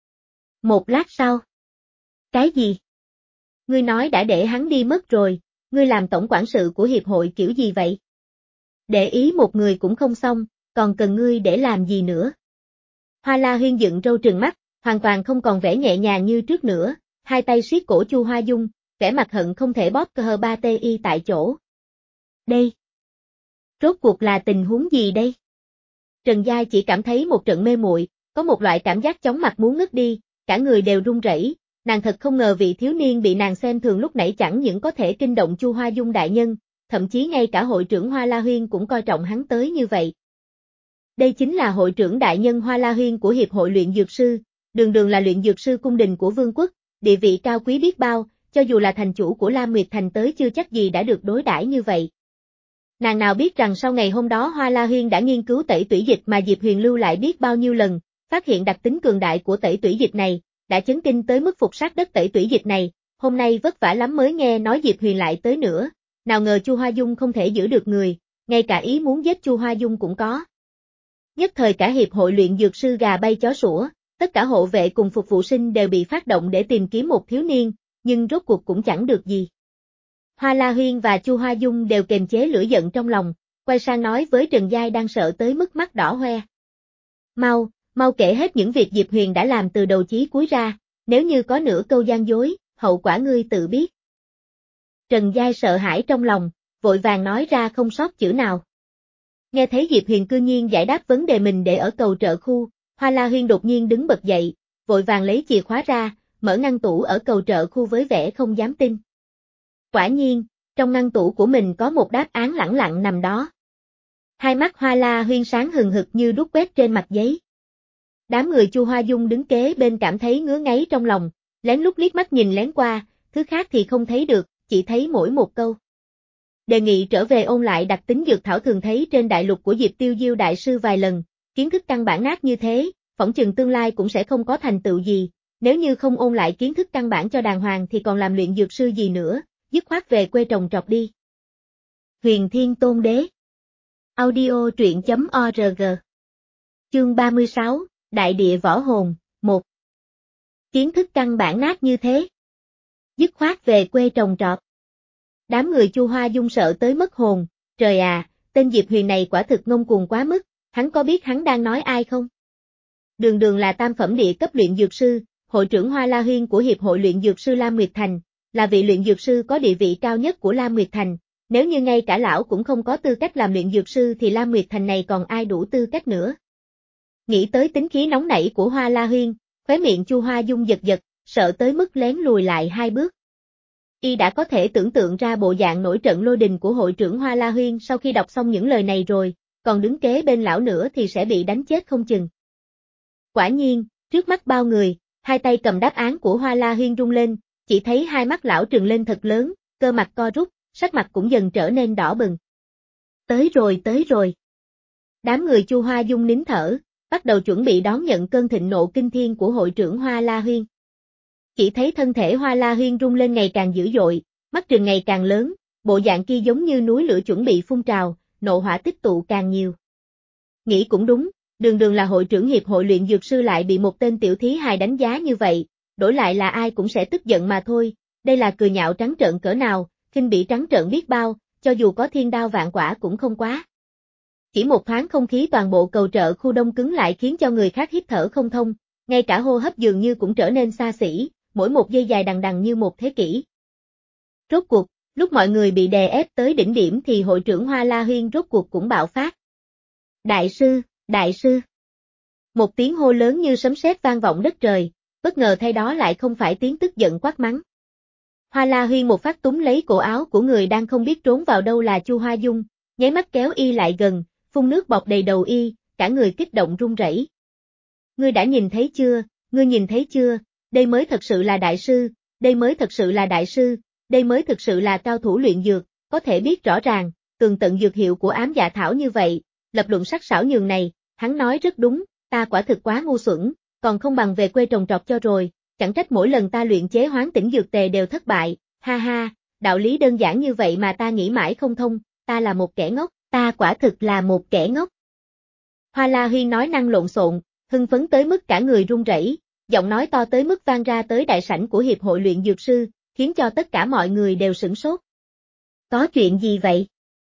Một lát sau. Cái gì? Ngươi nói đã để hắn đi mất rồi, ngươi làm tổng quản sự của hiệp hội kiểu gì vậy? Để ý một người cũng không xong, còn cần ngươi để làm gì nữa? Hoa La Huyên dựng râu trừng mắt, hoàn toàn không còn vẻ nhẹ nhàng như trước nữa, hai tay siết cổ Chu Hoa Dung, vẻ mặt hận không thể bóp cơ ba tê y tại chỗ. Đây! Rốt cuộc là tình huống gì đây? Trần Giai chỉ cảm thấy một trận mê muội, có một loại cảm giác chóng mặt muốn ngất đi, cả người đều run rẩy. Nàng thật không ngờ vị thiếu niên bị nàng xem thường lúc nãy chẳng những có thể kinh động Chu Hoa Dung đại nhân, thậm chí ngay cả hội trưởng Hoa La Huyên cũng coi trọng hắn tới như vậy. Đây chính là hội trưởng đại nhân Hoa La Huyên của Hiệp hội luyện dược sư, đường đường là luyện dược sư cung đình của vương quốc, địa vị cao quý biết bao, cho dù là thành chủ của Lam Nguyệt Thành tới chưa chắc gì đã được đối đãi như vậy. Nàng nào biết rằng sau ngày hôm đó Hoa La Huyên đã nghiên cứu tẩy tủy dịch mà Diệp Huyền lưu lại biết bao nhiêu lần, phát hiện đặc tính cường đại của tẩy tủy dịch này, đã chấn kinh tới mức phục sát đất tẩy tủy dịch này, hôm nay vất vả lắm mới nghe nói Diệp Huyền lại tới nữa, nào ngờ Chu Hoa Dung không thể giữ được người, ngay cả ý muốn giết Chu Hoa Dung cũng có. Nhất thời cả hiệp hội luyện dược sư gà bay chó sủa, tất cả hộ vệ cùng phục vụ sinh đều bị phát động để tìm kiếm một thiếu niên, nhưng rốt cuộc cũng chẳng được gì. Hoa La Huyên và Chu Hoa Dung đều kềm chế lửa giận trong lòng, quay sang nói với Trần Giai đang sợ tới mức mắt đỏ hoe. Mau, mau kể hết những việc Diệp Huyền đã làm từ đầu chí cuối ra, nếu như có nửa câu gian dối, hậu quả ngươi tự biết. Trần Giai sợ hãi trong lòng, vội vàng nói ra không sót chữ nào. Nghe thấy Diệp Huyền cư nhiên giải đáp vấn đề mình để ở cầu trợ khu, Hoa La Huyên đột nhiên đứng bật dậy, vội vàng lấy chìa khóa ra, mở ngăn tủ ở cầu trợ khu với vẻ không dám tin. Quả nhiên, trong ngăn tủ của mình có một đáp án lẳng lặng nằm đó. Hai mắt Hoa La Huyên sáng hừng hực như đuốc quét trên mặt giấy. Đám người Chu Hoa Dung đứng kế bên cảm thấy ngứa ngáy trong lòng, lén lút liếc mắt nhìn lén qua, thứ khác thì không thấy được, chỉ thấy mỗi một câu. Đề nghị trở về ôn lại đặc tính dược thảo thường thấy trên đại lục của Diệp Tiêu Diêu đại sư vài lần, kiến thức căn bản nát như thế, phỏng chừng tương lai cũng sẽ không có thành tựu gì, nếu như không ôn lại kiến thức căn bản cho đàng hoàng thì còn làm luyện dược sư gì nữa, dứt khoát về quê trồng trọt đi. Huyền Thiên Tôn Đế. Audio truyện chấm org. Chương ba mươi sáu, Đại địa võ hồn, một. Kiến thức căn bản nát như thế. Dứt khoát về quê trồng trọt. Đám người Chu Hoa Dung sợ tới mất hồn, trời à, tên Diệp Huyền này quả thực ngông cuồng quá mức, hắn có biết hắn đang nói ai không? Đường đường là tam phẩm địa cấp luyện dược sư, hội trưởng Hoa La Huyên của Hiệp hội luyện dược sư Lam Nguyệt Thành, là vị luyện dược sư có địa vị cao nhất của Lam Nguyệt Thành, nếu như ngay cả lão cũng không có tư cách làm luyện dược sư thì Lam Nguyệt Thành này còn ai đủ tư cách nữa. Nghĩ tới tính khí nóng nảy của Hoa La Huyên, khóe miệng Chu Hoa Dung giật giật, sợ tới mức lén lùi lại hai bước. Y đã có thể tưởng tượng ra bộ dạng nổi trận lôi đình của hội trưởng Hoa La Huyên sau khi đọc xong những lời này rồi, còn đứng kế bên lão nữa thì sẽ bị đánh chết không chừng. Quả nhiên, trước mắt bao người, hai tay cầm đáp án của Hoa La Huyên rung lên, chỉ thấy hai mắt lão trừng lên thật lớn, cơ mặt co rút, sắc mặt cũng dần trở nên đỏ bừng. Tới rồi tới rồi. Đám người Chu Hoa Dung nín thở, bắt đầu chuẩn bị đón nhận cơn thịnh nộ kinh thiên của hội trưởng Hoa La Huyên. Chỉ thấy thân thể Hoa La Huyên rung lên ngày càng dữ dội, mắt trừng ngày càng lớn, bộ dạng kia giống như núi lửa chuẩn bị phun trào, nộ hỏa tích tụ càng nhiều. Nghĩ cũng đúng, đường đường là hội trưởng hiệp hội luyện dược sư lại bị một tên tiểu thí hài đánh giá như vậy, đổi lại là ai cũng sẽ tức giận mà thôi, đây là cười nhạo trắng trợn cỡ nào, khinh bỉ trắng trợn biết bao, cho dù có thiên đao vạn quả cũng không quá. Chỉ một thoáng không khí toàn bộ cầu trợ khu đông cứng lại khiến cho người khác hít thở không thông, ngay cả hô hấp dường như cũng trở nên xa xỉ, mỗi một giây dài đằng đằng như một thế kỷ. Rốt cuộc, lúc mọi người bị đè ép tới đỉnh điểm thì hội trưởng Hoa La Huyên rốt cuộc cũng bạo phát. Đại sư, đại sư. Một tiếng hô lớn như sấm sét vang vọng đất trời, bất ngờ thay đó lại không phải tiếng tức giận quát mắng. Hoa La Huyên một phát túm lấy cổ áo của người đang không biết trốn vào đâu là Chu Hoa Dung, nháy mắt kéo y lại gần, phun nước bọt đầy đầu y, cả người kích động run rẩy. Ngươi đã nhìn thấy chưa, ngươi nhìn thấy chưa, đây mới thật sự là đại sư, đây mới thật sự là đại sư, đây mới thực sự là cao thủ luyện dược, có thể biết rõ ràng, tường tận dược hiệu của ám dạ thảo như vậy, lập luận sắc sảo nhường này, hắn nói rất đúng, ta quả thực quá ngu xuẩn, còn không bằng về quê trồng trọt cho rồi, chẳng trách mỗi lần ta luyện chế hoán tỉnh dược tề đều thất bại, ha ha, đạo lý đơn giản như vậy mà ta nghĩ mãi không thông, ta là một kẻ ngốc, ta quả thực là một kẻ ngốc. Hoa La Huyên nói năng lộn xộn, hưng phấn tới mức cả người run rẩy, giọng nói to tới mức vang ra tới đại sảnh của Hiệp hội luyện dược sư, khiến cho tất cả mọi người đều sửng sốt. Có chuyện gì vậy?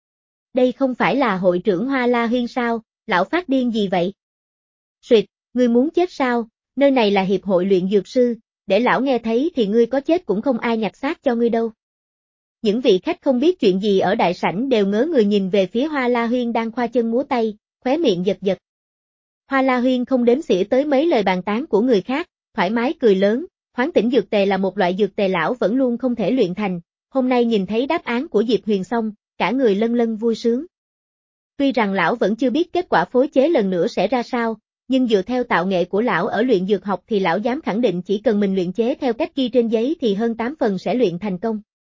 Đây không phải là hội trưởng Hoa La Huyên sao, lão phát điên gì vậy? Suyệt, ngươi muốn chết sao, nơi này là Hiệp hội luyện dược sư, để lão nghe thấy thì ngươi có chết cũng không ai nhặt xác cho ngươi đâu. Những vị khách không biết chuyện gì ở đại sảnh đều ngớ người nhìn về phía Hoa La Huyên đang khoa chân múa tay, khóe miệng giật giật. Hoa La Huyên không đếm xỉa tới mấy lời bàn tán của người khác, thoải mái cười lớn, hoán tỉnh dược tề là một loại dược tề lão vẫn luôn không thể luyện thành, hôm nay nhìn thấy đáp án của Diệp Huyền xong, cả người lân lân vui sướng. Tuy rằng lão vẫn chưa biết kết quả phối chế lần nữa sẽ ra sao, nhưng dựa theo tạo nghệ của lão ở luyện dược học thì lão dám khẳng định chỉ cần mình luyện chế theo cách ghi trên giấy thì hơn tám phần sẽ luyện thành công.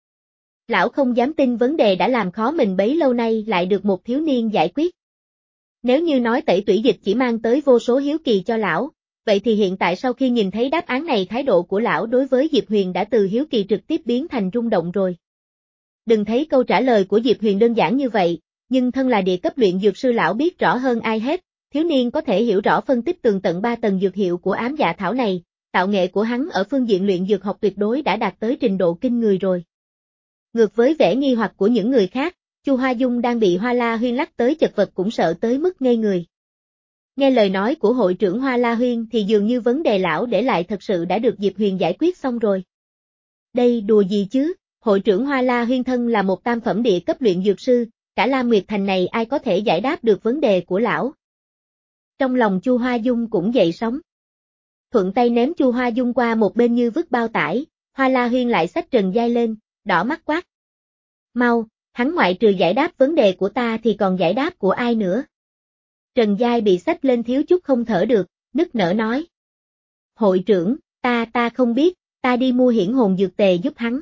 Lão không dám tin vấn đề đã làm khó mình bấy lâu nay lại được một thiếu niên giải quyết. Nếu như nói tẩy tủy dịch chỉ mang tới vô số hiếu kỳ cho lão, vậy thì hiện tại sau khi nhìn thấy đáp án này thái độ của lão đối với Diệp Huyền đã từ hiếu kỳ trực tiếp biến thành rung động rồi. Đừng thấy câu trả lời của Diệp Huyền đơn giản như vậy, nhưng thân là địa cấp luyện dược sư lão biết rõ hơn ai hết, thiếu niên có thể hiểu rõ phân tích tường tận ba tầng dược hiệu của ám dạ thảo này, tạo nghệ của hắn ở phương diện luyện dược học tuyệt đối đã đạt tới trình độ kinh người rồi. Ngược với vẻ nghi hoặc của những người khác, Chu Hoa Dung đang bị Hoa La Huyên lắc tới chật vật cũng sợ tới mức ngây người. Nghe lời nói của hội trưởng Hoa La Huyên thì dường như vấn đề lão để lại thật sự đã được Diệp Huyền giải quyết xong rồi. Đây đùa gì chứ, Hội trưởng Hoa La Huyên thân là một tam phẩm địa cấp luyện dược sư, cả Lam Nguyệt Thành này ai có thể giải đáp được vấn đề của lão. Trong lòng Chu Hoa Dung cũng dậy sóng. Thuận tay ném Chu Hoa Dung qua một bên như vứt bao tải, Hoa La Huyên lại xách Trần Giai lên, đỏ mắt quát. Mau, hắn ngoại trừ giải đáp vấn đề của ta thì còn giải đáp của ai nữa? Trần Giai bị xách lên thiếu chút không thở được, nức nở nói. Hội trưởng, ta ta không biết, ta đi mua hiển hồn dược tề giúp hắn.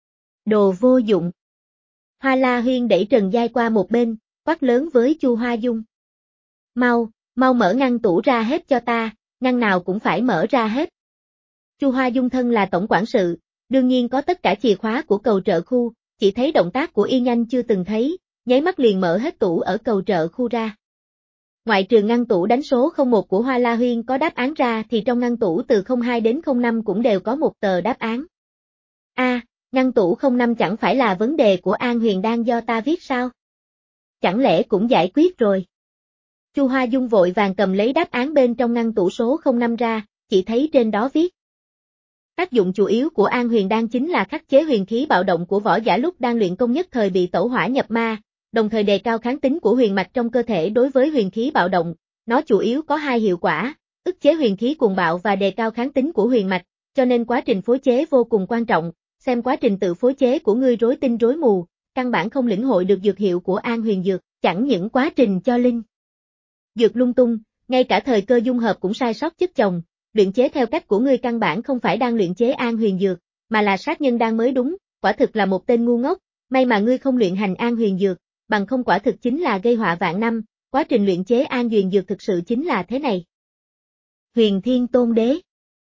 Đồ vô dụng. Hoa La Huyên đẩy Trần Giai qua một bên, quát lớn với Chu Hoa Dung. Mau, mau mở ngăn tủ ra hết cho ta, ngăn nào cũng phải mở ra hết. Chu Hoa Dung thân là tổng quản sự, đương nhiên có tất cả chìa khóa của cầu trợ khu, chỉ thấy động tác của y nhanh chưa từng thấy, nháy mắt liền mở hết tủ ở cầu trợ khu ra. Ngoại trừ ngăn tủ đánh số không một của Hoa La Huyên có đáp án ra thì trong ngăn tủ từ không hai đến không năm cũng đều có một tờ đáp án. A, à, ngăn tủ không năm chẳng phải là vấn đề của An Huyền Đan do ta viết sao? Chẳng lẽ cũng giải quyết rồi? Chu Hoa Dung vội vàng cầm lấy đáp án bên trong ngăn tủ số không năm ra, chỉ thấy trên đó viết. Tác dụng chủ yếu của An Huyền Đan chính là khắc chế huyền khí bạo động của võ giả lúc đang luyện công nhất thời bị tẩu hỏa nhập ma, đồng thời đề cao kháng tính của huyền mạch trong cơ thể đối với huyền khí bạo động. Nó chủ yếu có hai hiệu quả, ức chế huyền khí cuồng bạo và đề cao kháng tính của huyền mạch, cho nên quá trình phối chế vô cùng quan trọng, xem quá trình tự phối chế của ngươi rối tinh rối mù, căn bản không lĩnh hội được dược hiệu của An Huyền Dược, chẳng những quá trình cho linh dược lung tung, ngay cả thời cơ dung hợp cũng sai sót chất chồng, luyện chế theo cách của ngươi căn bản không phải đang luyện chế An Huyền Dược, mà là sát nhân đan mới đúng, quả thực là một tên ngu ngốc, may mà ngươi không luyện hành An Huyền Dược, bằng không quả thực chính là gây họa vạn năm, quá trình luyện chế An Huyền Dược thực sự chính là thế này. Huyền Thiên Tôn Đế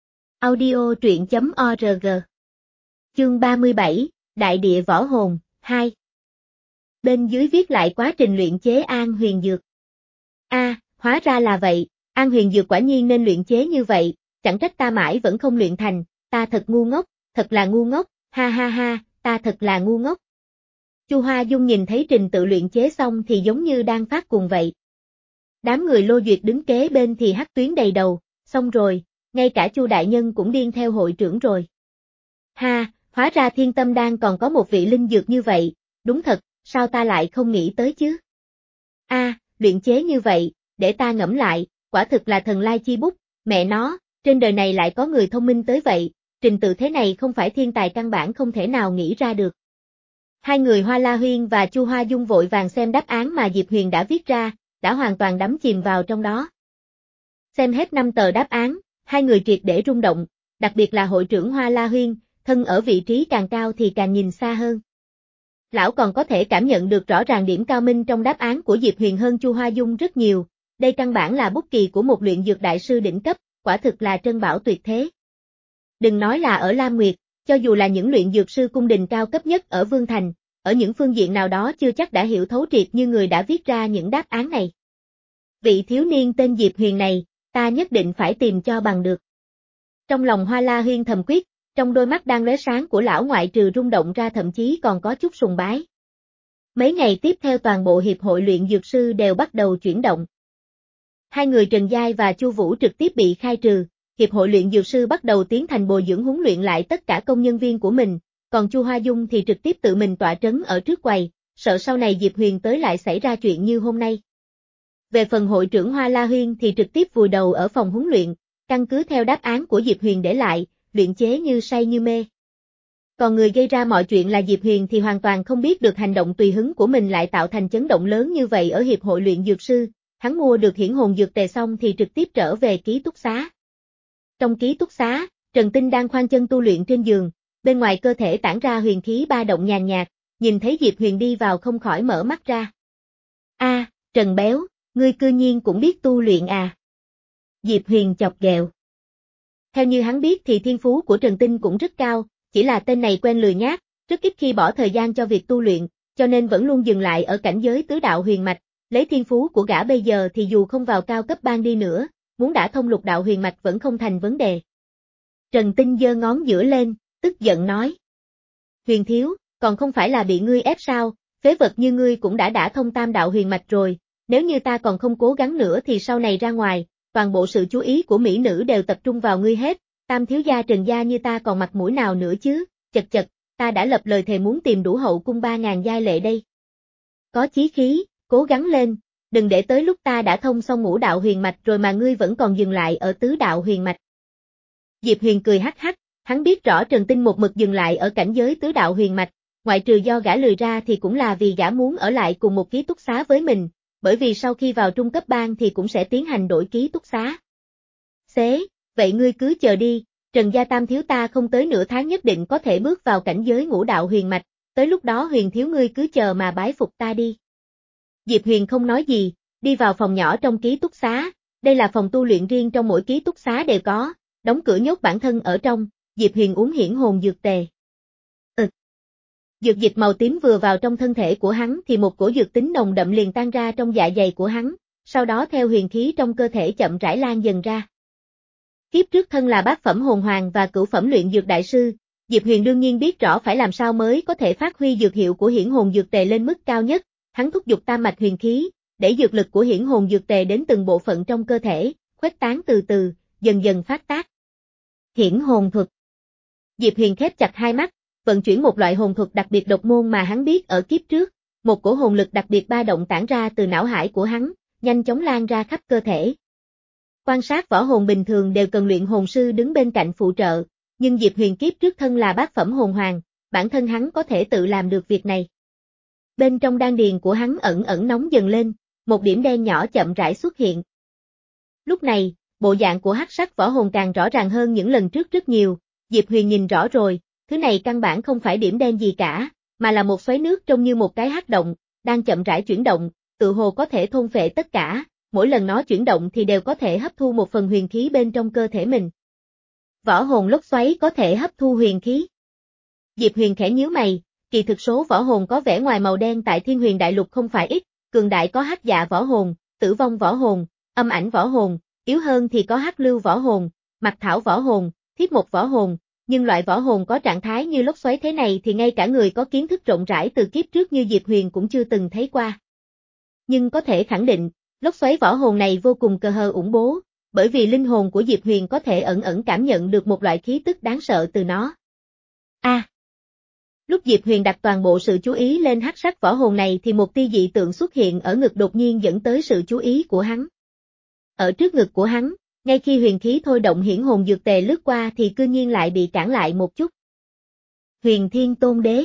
Audio truyện chấm org Chương ba mươi bảy, Đại địa võ hồn, hai. Bên dưới viết lại quá trình luyện chế An Huyền Dược. A, à, hóa ra là vậy, An Huyền Dược quả nhiên nên luyện chế như vậy, chẳng trách ta mãi vẫn không luyện thành, ta thật ngu ngốc, thật là ngu ngốc, ha ha ha, ta thật là ngu ngốc. Chu Hoa Dung nhìn thấy trình tự luyện chế xong thì giống như đang phát cuồng vậy. Đám người Lô Duyệt đứng kế bên thì hắc tuyến đầy đầu, xong rồi, ngay cả Chu đại nhân cũng điên theo hội trưởng rồi. Ha, hóa ra Thiên Tâm Đan còn có một vị linh dược như vậy, đúng thật, sao ta lại không nghĩ tới chứ? A, à, luyện chế như vậy, để ta ngẫm lại, quả thực là thần lai chi bút, mẹ nó, trên đời này lại có người thông minh tới vậy, trình tự thế này không phải thiên tài căn bản không thể nào nghĩ ra được. Hai người Hoa La Huyên và Chu Hoa Dung vội vàng xem đáp án mà Diệp Huyền đã viết ra, đã hoàn toàn đắm chìm vào trong đó. Xem hết năm tờ đáp án, hai người triệt để rung động, đặc biệt là hội trưởng Hoa La Huyên, thân ở vị trí càng cao thì càng nhìn xa hơn. Lão còn có thể cảm nhận được rõ ràng điểm cao minh trong đáp án của Diệp Huyền hơn Chu Hoa Dung rất nhiều, đây căn bản là bút kỳ của một luyện dược đại sư đỉnh cấp, quả thực là trân bảo tuyệt thế. Đừng nói là ở Lam Nguyệt, cho dù là những luyện dược sư cung đình cao cấp nhất ở Vương Thành, ở những phương diện nào đó chưa chắc đã hiểu thấu triệt như người đã viết ra những đáp án này. Vị thiếu niên tên Diệp Huyền này, ta nhất định phải tìm cho bằng được. Trong lòng Hoa La Huyên thầm quyết, trong đôi mắt đang lóe sáng của lão ngoại trừ rung động ra thậm chí còn có chút sùng bái. Mấy ngày tiếp theo toàn bộ hiệp hội luyện dược sư đều bắt đầu chuyển động. Hai người Trần Giai và Chu Vũ trực tiếp bị khai trừ, hiệp hội luyện dược sư bắt đầu tiến hành bồi dưỡng huấn luyện lại tất cả công nhân viên của mình, còn Chu Hoa Dung thì trực tiếp tự mình tọa trấn ở trước quầy, sợ sau này Diệp Huyền tới lại xảy ra chuyện như hôm nay. Về phần hội trưởng Hoa La Huyên thì trực tiếp vùi đầu ở phòng huấn luyện, căn cứ theo đáp án của Diệp Huyền để lại, luyện chế như say như mê. Còn người gây ra mọi chuyện là Diệp Huyền thì hoàn toàn không biết được hành động tùy hứng của mình lại tạo thành chấn động lớn như vậy ở hiệp hội luyện dược sư, hắn mua được hiển hồn dược tề xong thì trực tiếp trở về ký túc xá. Trong ký túc xá, Trần Tinh đang khoanh chân tu luyện trên giường, bên ngoài cơ thể tản ra huyền khí ba động nhàn nhạt, nhìn thấy Diệp Huyền đi vào không khỏi mở mắt ra. A, à, Trần Béo, ngươi cư nhiên cũng biết tu luyện à? Diệp Huyền chọc ghẹo. Theo như hắn biết thì thiên phú của Trần Tinh cũng rất cao, chỉ là tên này quen lười nhác, rất ít khi bỏ thời gian cho việc tu luyện, cho nên vẫn luôn dừng lại ở cảnh giới tứ đạo huyền mạch, lấy thiên phú của gã bây giờ thì dù không vào cao cấp ban đi nữa, muốn đả thông lục đạo huyền mạch vẫn không thành vấn đề. Trần Tinh giơ ngón giữa lên, tức giận nói. Huyền thiếu, còn không phải là bị ngươi ép sao, phế vật như ngươi cũng đã đả thông tam đạo huyền mạch rồi, nếu như ta còn không cố gắng nữa thì sau này ra ngoài, toàn bộ sự chú ý của mỹ nữ đều tập trung vào ngươi hết, tam thiếu gia Trần gia như ta còn mặt mũi nào nữa chứ, chật chật, ta đã lập lời thề muốn tìm đủ hậu cung ba ngàn giai lệ đây. Có chí khí, cố gắng lên, đừng để tới lúc ta đã thông xong ngũ đạo huyền mạch rồi mà ngươi vẫn còn dừng lại ở tứ đạo huyền mạch. Diệp Huyền cười hắc hắc, hắn biết rõ Trần Tinh một mực dừng lại ở cảnh giới tứ đạo huyền mạch, ngoại trừ do gã lười ra thì cũng là vì gã muốn ở lại cùng một ký túc xá với mình, bởi vì sau khi vào trung cấp bang thì cũng sẽ tiến hành đổi ký túc xá. Xế, vậy ngươi cứ chờ đi, Trần Gia Tam thiếu ta không tới nửa tháng nhất định có thể bước vào cảnh giới ngũ đạo huyền mạch, tới lúc đó Huyền thiếu ngươi cứ chờ mà bái phục ta đi. Diệp Huyền không nói gì, đi vào phòng nhỏ trong ký túc xá, đây là phòng tu luyện riêng trong mỗi ký túc xá đều có, đóng cửa nhốt bản thân ở trong, Diệp Huyền uống hiển hồn dược tề. Ừ. Dược dịch màu tím vừa vào trong thân thể của hắn thì một cổ dược tính nồng đậm liền tan ra trong dạ dày của hắn, sau đó theo huyền khí trong cơ thể chậm rãi lan dần ra. Kiếp trước thân là bát phẩm hồn hoàng và cửu phẩm luyện dược đại sư, Diệp Huyền đương nhiên biết rõ phải làm sao mới có thể phát huy dược hiệu của hiển hồn dược tề lên mức cao nhất, hắn thúc giục tam mạch huyền khí, để dược lực của hiển hồn dược tề đến từng bộ phận trong cơ thể, khuếch tán từ từ, dần dần phát tác. Hiển hồn thuật. Diệp Huyền khép chặt hai mắt, vận chuyển một loại hồn thuật đặc biệt độc môn mà hắn biết ở kiếp trước, một cổ hồn lực đặc biệt ba động tản ra từ não hải của hắn, nhanh chóng lan ra khắp cơ thể. Quan sát võ hồn bình thường đều cần luyện hồn sư đứng bên cạnh phụ trợ, nhưng Diệp Huyền kiếp trước thân là bát phẩm hồn hoàng, bản thân hắn có thể tự làm được việc này. Bên trong đan điền của hắn ẩn ẩn nóng dần lên, một điểm đen nhỏ chậm rãi xuất hiện. Lúc này, bộ dạng của hắc sắc võ hồn càng rõ ràng hơn những lần trước rất nhiều, Diệp Huyền nhìn rõ rồi, thứ này căn bản không phải điểm đen gì cả, mà là một xoáy nước trông như một cái hắc động, đang chậm rãi chuyển động, tự hồ có thể thôn phệ tất cả, mỗi lần nó chuyển động thì đều có thể hấp thu một phần huyền khí bên trong cơ thể mình. Võ hồn lốc xoáy có thể hấp thu huyền khí. Diệp Huyền khẽ nhíu mày, kỳ thực số võ hồn có vẻ ngoài màu đen tại Thiên Huyền Đại Lục không phải ít, cường đại có hắc dạ võ hồn, tử vong võ hồn, âm ảnh võ hồn, yếu hơn thì có hắc lưu võ hồn, mạc thảo võ hồn, thiết mộc võ hồn, nhưng loại võ hồn có trạng thái như lốc xoáy thế này thì ngay cả người có kiến thức rộng rãi từ kiếp trước như Diệp Huyền cũng chưa từng thấy qua. Nhưng có thể khẳng định, lốc xoáy võ hồn này vô cùng cờ hờ ủng bố, bởi vì linh hồn của Diệp Huyền có thể ẩn ẩn cảm nhận được một loại khí tức đáng sợ từ nó. A. À, lúc Diệp Huyền đặt toàn bộ sự chú ý lên hắc sắc võ hồn này thì một tia dị tượng xuất hiện ở ngực đột nhiên dẫn tới sự chú ý của hắn. Ở trước ngực của hắn, ngay khi huyền khí thôi động hiển hồn dược tề lướt qua thì cư nhiên lại bị cản lại một chút. Huyền Thiên Tôn Đế.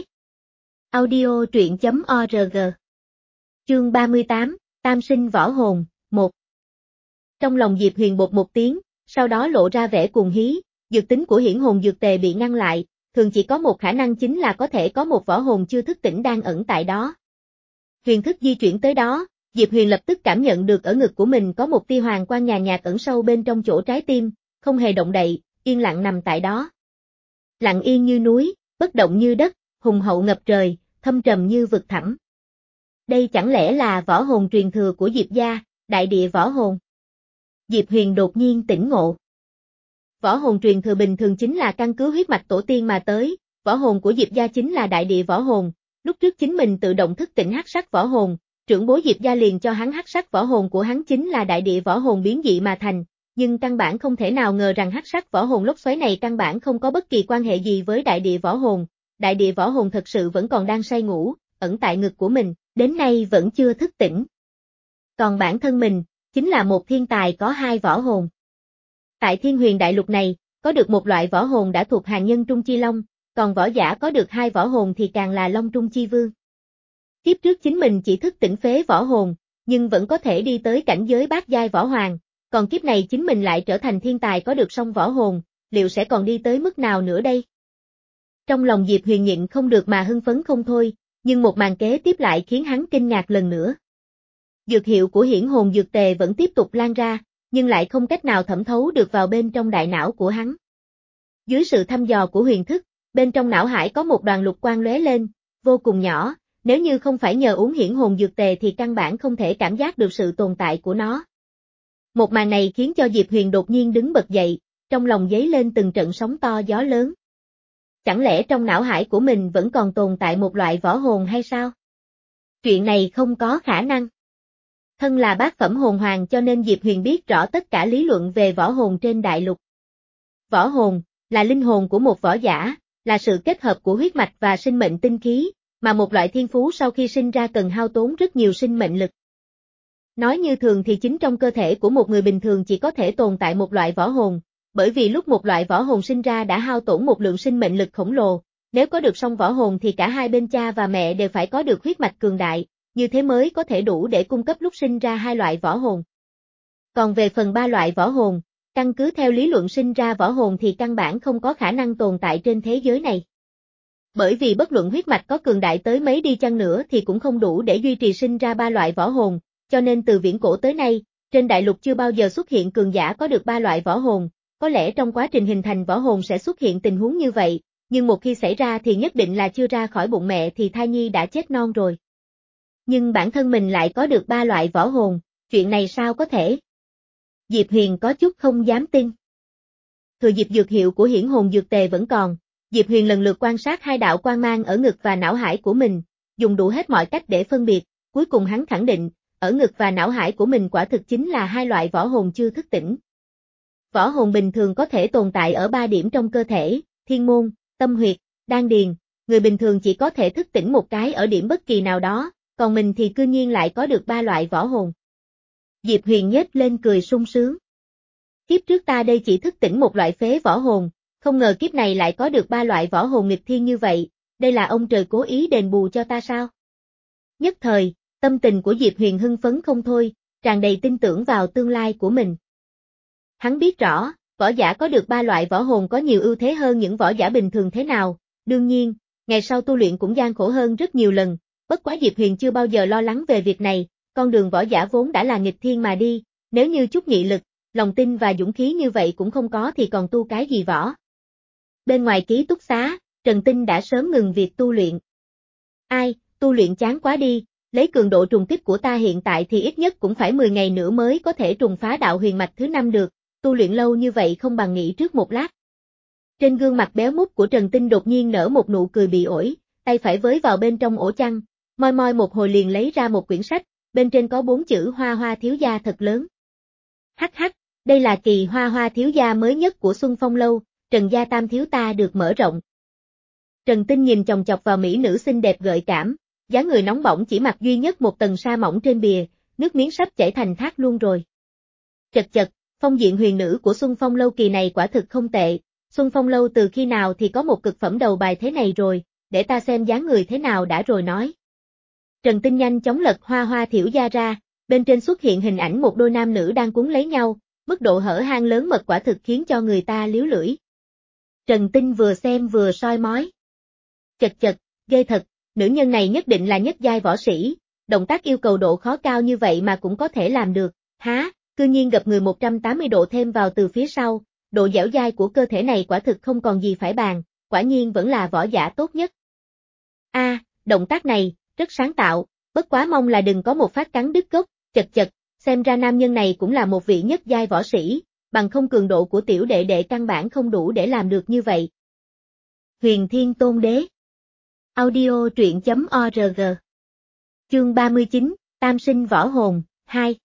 Audio truyện chấm org. Chương ba mươi tám, Tam sinh võ hồn, một. Trong lòng Diệp Huyền bột một tiếng, sau đó lộ ra vẻ cuồng hí, dược tính của hiển hồn dược tề bị ngăn lại, thường chỉ có một khả năng chính là có thể có một võ hồn chưa thức tỉnh đang ẩn tại đó. Huyền thức di chuyển tới đó, Diệp Huyền lập tức cảm nhận được ở ngực của mình có một tia hoàng quang nhàn nhạt ẩn sâu bên trong chỗ trái tim, không hề động đậy, yên lặng nằm tại đó. Lặng yên như núi, bất động như đất, hùng hậu ngập trời, thâm trầm như vực thẳm. Đây chẳng lẽ là võ hồn truyền thừa của Diệp gia, đại địa võ hồn? Diệp Huyền đột nhiên tỉnh ngộ. Võ hồn truyền thừa bình thường chính là căn cứ huyết mạch tổ tiên mà tới, võ hồn của Diệp gia chính là đại địa võ hồn, lúc trước chính mình tự động thức tỉnh hắc sắc võ hồn, trưởng bối Diệp gia liền cho hắn hắc sắc võ hồn của hắn chính là đại địa võ hồn biến dị mà thành, nhưng căn bản không thể nào ngờ rằng hắc sắc võ hồn lốc xoáy này căn bản không có bất kỳ quan hệ gì với đại địa võ hồn, đại địa võ hồn thật sự vẫn còn đang say ngủ, ẩn tại ngực của mình, đến nay vẫn chưa thức tỉnh. Còn bản thân mình, chính là một thiên tài có hai võ hồn. Tại Thiên Huyền Đại Lục này, có được một loại võ hồn đã thuộc hàng nhân trung chi long, còn võ giả có được hai võ hồn thì càng là long trung chi vương. Kiếp trước chính mình chỉ thức tỉnh phế võ hồn, nhưng vẫn có thể đi tới cảnh giới bát giai võ hoàng, còn kiếp này chính mình lại trở thành thiên tài có được song võ hồn, liệu sẽ còn đi tới mức nào nữa đây? Trong lòng Diệp Huyền nhịn không được mà hưng phấn không thôi, nhưng một màn kế tiếp lại khiến hắn kinh ngạc lần nữa. Dược hiệu của hiển hồn dược tề vẫn tiếp tục lan ra, nhưng lại không cách nào thẩm thấu được vào bên trong đại não của hắn. Dưới sự thăm dò của huyền thức, bên trong não hải có một đoàn lục quang lóe lên, vô cùng nhỏ, nếu như không phải nhờ uống hiển hồn dược tề thì căn bản không thể cảm giác được sự tồn tại của nó. Một màn này khiến cho Diệp Huyền đột nhiên đứng bật dậy, trong lòng dấy lên từng trận sóng to gió lớn. Chẳng lẽ trong não hải của mình vẫn còn tồn tại một loại võ hồn hay sao? Chuyện này không có khả năng. Thân là bát phẩm hồn hoàng cho nên Diệp Huyền biết rõ tất cả lý luận về võ hồn trên đại lục. Võ hồn, là linh hồn của một võ giả, là sự kết hợp của huyết mạch và sinh mệnh tinh khí, mà một loại thiên phú sau khi sinh ra cần hao tốn rất nhiều sinh mệnh lực. Nói như thường thì chính trong cơ thể của một người bình thường chỉ có thể tồn tại một loại võ hồn, bởi vì lúc một loại võ hồn sinh ra đã hao tổn một lượng sinh mệnh lực khổng lồ, nếu có được song võ hồn thì cả hai bên cha và mẹ đều phải có được huyết mạch cường đại, như thế mới có thể đủ để cung cấp lúc sinh ra hai loại võ hồn. Còn về phần ba loại võ hồn, căn cứ theo lý luận sinh ra võ hồn thì căn bản không có khả năng tồn tại trên thế giới này. Bởi vì bất luận huyết mạch có cường đại tới mấy đi chăng nữa thì cũng không đủ để duy trì sinh ra ba loại võ hồn, cho nên từ viễn cổ tới nay, trên đại lục chưa bao giờ xuất hiện cường giả có được ba loại võ hồn, có lẽ trong quá trình hình thành võ hồn sẽ xuất hiện tình huống như vậy, nhưng một khi xảy ra thì nhất định là chưa ra khỏi bụng mẹ thì thai nhi đã chết non rồi. Nhưng bản thân mình lại có được ba loại võ hồn, chuyện này sao có thể? Diệp Huyền có chút không dám tin. Thừa dịp dược hiệu của hiển hồn dược tề vẫn còn, Diệp Huyền lần lượt quan sát hai đạo quang mang ở ngực và não hải của mình, dùng đủ hết mọi cách để phân biệt, cuối cùng hắn khẳng định, ở ngực và não hải của mình quả thực chính là hai loại võ hồn chưa thức tỉnh. Võ hồn bình thường có thể tồn tại ở ba điểm trong cơ thể, thiên môn, tâm huyệt, đan điền, người bình thường chỉ có thể thức tỉnh một cái ở điểm bất kỳ nào đó, còn mình thì cư nhiên lại có được ba loại võ hồn. Diệp Huyền nhếch lên cười sung sướng. Kiếp trước ta đây chỉ thức tỉnh một loại phế võ hồn, không ngờ kiếp này lại có được ba loại võ hồn nghịch thiên như vậy, đây là ông trời cố ý đền bù cho ta sao? Nhất thời, tâm tình của Diệp Huyền hưng phấn không thôi, tràn đầy tin tưởng vào tương lai của mình. Hắn biết rõ, võ giả có được ba loại võ hồn có nhiều ưu thế hơn những võ giả bình thường thế nào, đương nhiên, ngày sau tu luyện cũng gian khổ hơn rất nhiều lần, bất quá Diệp Huyền chưa bao giờ lo lắng về việc này, con đường võ giả vốn đã là nghịch thiên mà đi, nếu như chút nghị lực, lòng tin và dũng khí như vậy cũng không có thì còn tu cái gì võ. Bên ngoài ký túc xá, Trần Tinh đã sớm ngừng việc tu luyện. Ai, tu luyện chán quá đi, lấy cường độ trùng kích của ta hiện tại thì ít nhất cũng phải mười ngày nữa mới có thể trùng phá đạo huyền mạch thứ năm được, tu luyện lâu như vậy không bằng nghỉ trước một lát. Trên gương mặt béo mút của Trần Tinh đột nhiên nở một nụ cười bị ổi, tay phải với vào bên trong ổ chăn, moi moi một hồi liền lấy ra một quyển sách, bên trên có bốn chữ Hoa Hoa thiếu gia thật lớn. Hắc hắc, đây là kỳ Hoa Hoa thiếu gia mới nhất của Xuân Phong Lâu, Trần gia tam thiếu ta được mở rộng. Trần Tinh nhìn chòng chọc vào mỹ nữ xinh đẹp gợi cảm, dáng người nóng bỏng chỉ mặc duy nhất một tầng sa mỏng trên bìa, nước miếng sắp chảy thành thác luôn rồi. Chật chật, phong diện huyền nữ của Xuân Phong Lâu kỳ này quả thực không tệ, Xuân Phong Lâu từ khi nào thì có một cực phẩm đầu bài thế này rồi, để ta xem dáng người thế nào đã rồi nói. Trần Tinh nhanh chóng lật Hoa Hoa thiểu gia ra, bên trên xuất hiện hình ảnh một đôi nam nữ đang cuốn lấy nhau, mức độ hở hang lớn mật quả thực khiến cho người ta liếu lưỡi. Trần Tinh vừa xem vừa soi mói. Chật chật, ghê thật, nữ nhân này nhất định là nhất giai võ sĩ, động tác yêu cầu độ khó cao như vậy mà cũng có thể làm được, há, cư nhiên gập người một trăm tám mươi độ thêm vào từ phía sau, độ dẻo dai của cơ thể này quả thực không còn gì phải bàn, quả nhiên vẫn là võ giả tốt nhất. A, à, động tác này, rất sáng tạo, bất quá mong là đừng có một phát cắn đứt gốc, chật chật, xem ra nam nhân này cũng là một vị nhất giai võ sĩ, bằng không cường độ của tiểu đệ đệ căn bản không đủ để làm được như vậy. Huyền Thiên Tôn Đế Audio truyện chấm org Chương ba mươi chín, Tam sinh võ hồn, hai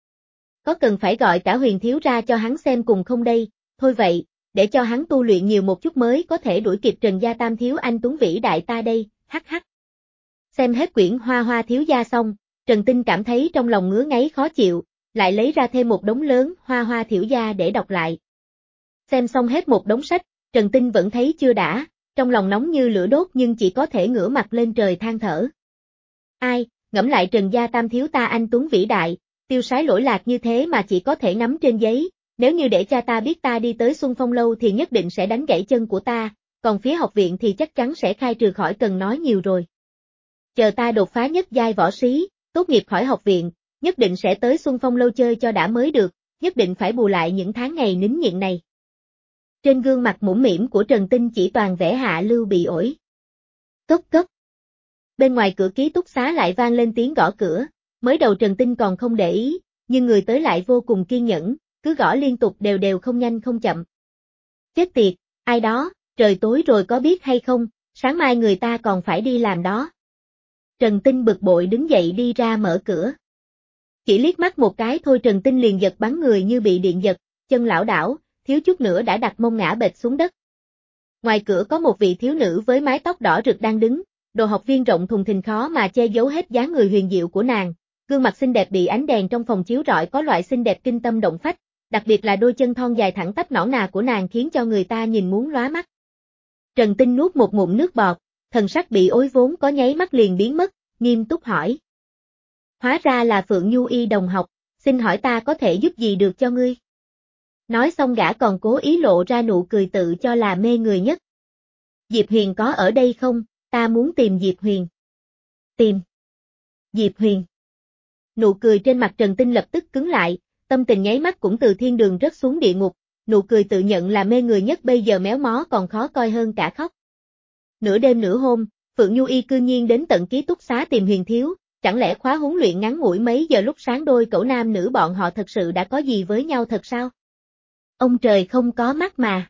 Có cần phải gọi cả Huyền Thiếu ra cho hắn xem cùng không đây, thôi vậy, để cho hắn tu luyện nhiều một chút mới có thể đuổi kịp Trần gia tam thiếu anh tuấn vĩ đại ta đây, hắc hắc. Xem hết quyển Hoa Hoa thiếu gia xong, Trần Tinh cảm thấy trong lòng ngứa ngáy khó chịu, lại lấy ra thêm một đống lớn Hoa Hoa thiểu gia để đọc lại. Xem xong hết một đống sách, Trần Tinh vẫn thấy chưa đã, trong lòng nóng như lửa đốt nhưng chỉ có thể ngửa mặt lên trời than thở. Ai, ngẫm lại Trần gia tam thiếu ta anh tuấn vĩ đại, tiêu sái lỗi lạc như thế mà chỉ có thể nắm trên giấy, nếu như để cha ta biết ta đi tới Xuân Phong Lâu thì nhất định sẽ đánh gãy chân của ta, còn phía học viện thì chắc chắn sẽ khai trừ khỏi cần nói nhiều rồi. Chờ ta đột phá nhất giai võ sĩ, tốt nghiệp khỏi học viện, nhất định sẽ tới Xuân Phong Lâu chơi cho đã mới được, nhất định phải bù lại những tháng ngày nín nhịn này. Trên gương mặt mũm mĩm của Trần Tinh chỉ toàn vẻ hạ lưu bị ổi. Cốc cốc. Bên ngoài cửa ký túc xá lại vang lên tiếng gõ cửa, mới đầu Trần Tinh còn không để ý, nhưng người tới lại vô cùng kiên nhẫn, cứ gõ liên tục đều đều không nhanh không chậm. Chết tiệt, ai đó, trời tối rồi có biết hay không, sáng mai người ta còn phải đi làm đó. Trần Tinh bực bội đứng dậy đi ra mở cửa. Chỉ liếc mắt một cái thôi Trần Tinh liền giật bắn người như bị điện giật, chân lảo đảo, thiếu chút nữa đã đặt mông ngã bệt xuống đất. Ngoài cửa có một vị thiếu nữ với mái tóc đỏ rực đang đứng, đồ học viên rộng thùng thình khó mà che giấu hết dáng người huyền diệu của nàng, gương mặt xinh đẹp bị ánh đèn trong phòng chiếu rọi có loại xinh đẹp kinh tâm động phách, đặc biệt là đôi chân thon dài thẳng tắp nõn nà của nàng khiến cho người ta nhìn muốn lóa mắt. Trần Tinh nuốt một ngụm nước bọt, thần sắc bị ối vốn có nháy mắt liền biến mất, nghiêm túc hỏi. Hóa ra là Phượng Nhu Y đồng học, xin hỏi ta có thể giúp gì được cho ngươi? Nói xong gã còn cố ý lộ ra nụ cười tự cho là mê người nhất. Diệp Huyền có ở đây không? Ta muốn tìm Diệp Huyền. Tìm. Diệp Huyền. Nụ cười trên mặt Trần Tinh lập tức cứng lại, tâm tình nháy mắt cũng từ thiên đường rớt xuống địa ngục, nụ cười tự nhận là mê người nhất bây giờ méo mó còn khó coi hơn cả khóc. Nửa đêm nửa hôm, Phượng Nhu Y cư nhiên đến tận ký túc xá tìm Huyền thiếu, chẳng lẽ khóa huấn luyện ngắn ngủi mấy giờ lúc sáng đôi cẩu nam nữ bọn họ thật sự đã có gì với nhau thật sao? Ông trời không có mắt mà.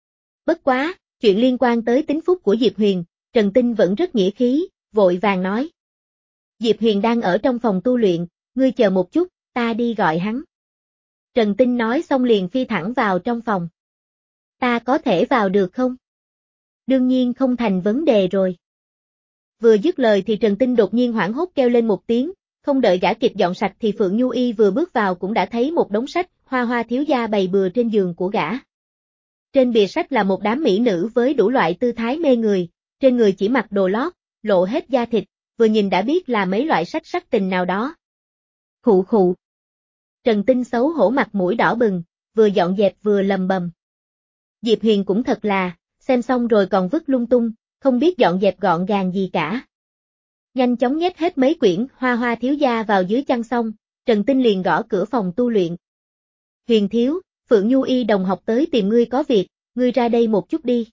Bất quá, chuyện liên quan tới tính phúc của Diệp Huyền, Trần Tinh vẫn rất nghĩa khí, vội vàng nói. Diệp Huyền đang ở trong phòng tu luyện, ngươi chờ một chút, ta đi gọi hắn. Trần Tinh nói xong liền phi thẳng vào trong phòng. Ta có thể vào được không? Đương nhiên không thành vấn đề rồi. Vừa dứt lời thì Trần Tinh đột nhiên hoảng hốt kêu lên một tiếng, không đợi gã kịp dọn sạch thì Phượng Nhu Y vừa bước vào cũng đã thấy một đống sách, hoa hoa thiếu gia bày bừa trên giường của gã. Trên bìa sách là một đám mỹ nữ với đủ loại tư thái mê người, trên người chỉ mặc đồ lót, lộ hết da thịt, vừa nhìn đã biết là mấy loại sách sắc tình nào đó. Khụ khụ. Trần Tinh xấu hổ mặt mũi đỏ bừng, vừa dọn dẹp vừa lầm bầm. Diệp Huyền cũng thật là, xem xong rồi còn vứt lung tung, không biết dọn dẹp gọn gàng gì cả. Nhanh chóng nhét hết mấy quyển hoa hoa thiếu gia vào dưới chăn xong, Trần Tinh liền gõ cửa phòng tu luyện. Huyền thiếu, Phượng Nhu Y đồng học tới tìm ngươi có việc, ngươi ra đây một chút đi.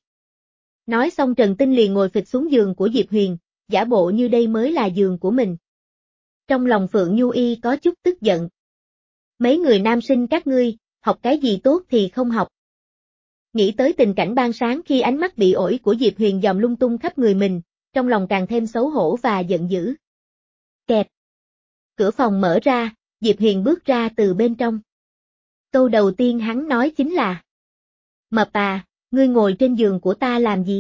Nói xong Trần Tinh liền ngồi phịch xuống giường của Diệp Huyền, giả bộ như đây mới là giường của mình. Trong lòng Phượng Nhu Y có chút tức giận. Mấy người nam sinh các ngươi, học cái gì tốt thì không học. Nghĩ tới tình cảnh ban sáng khi ánh mắt bị ổi của Diệp Huyền dòm lung tung khắp người mình, trong lòng càng thêm xấu hổ và giận dữ. Kẹt. Cửa phòng mở ra, Diệp Huyền bước ra từ bên trong. Câu đầu tiên hắn nói chính là: Mập à, ngươi ngồi trên giường của ta làm gì?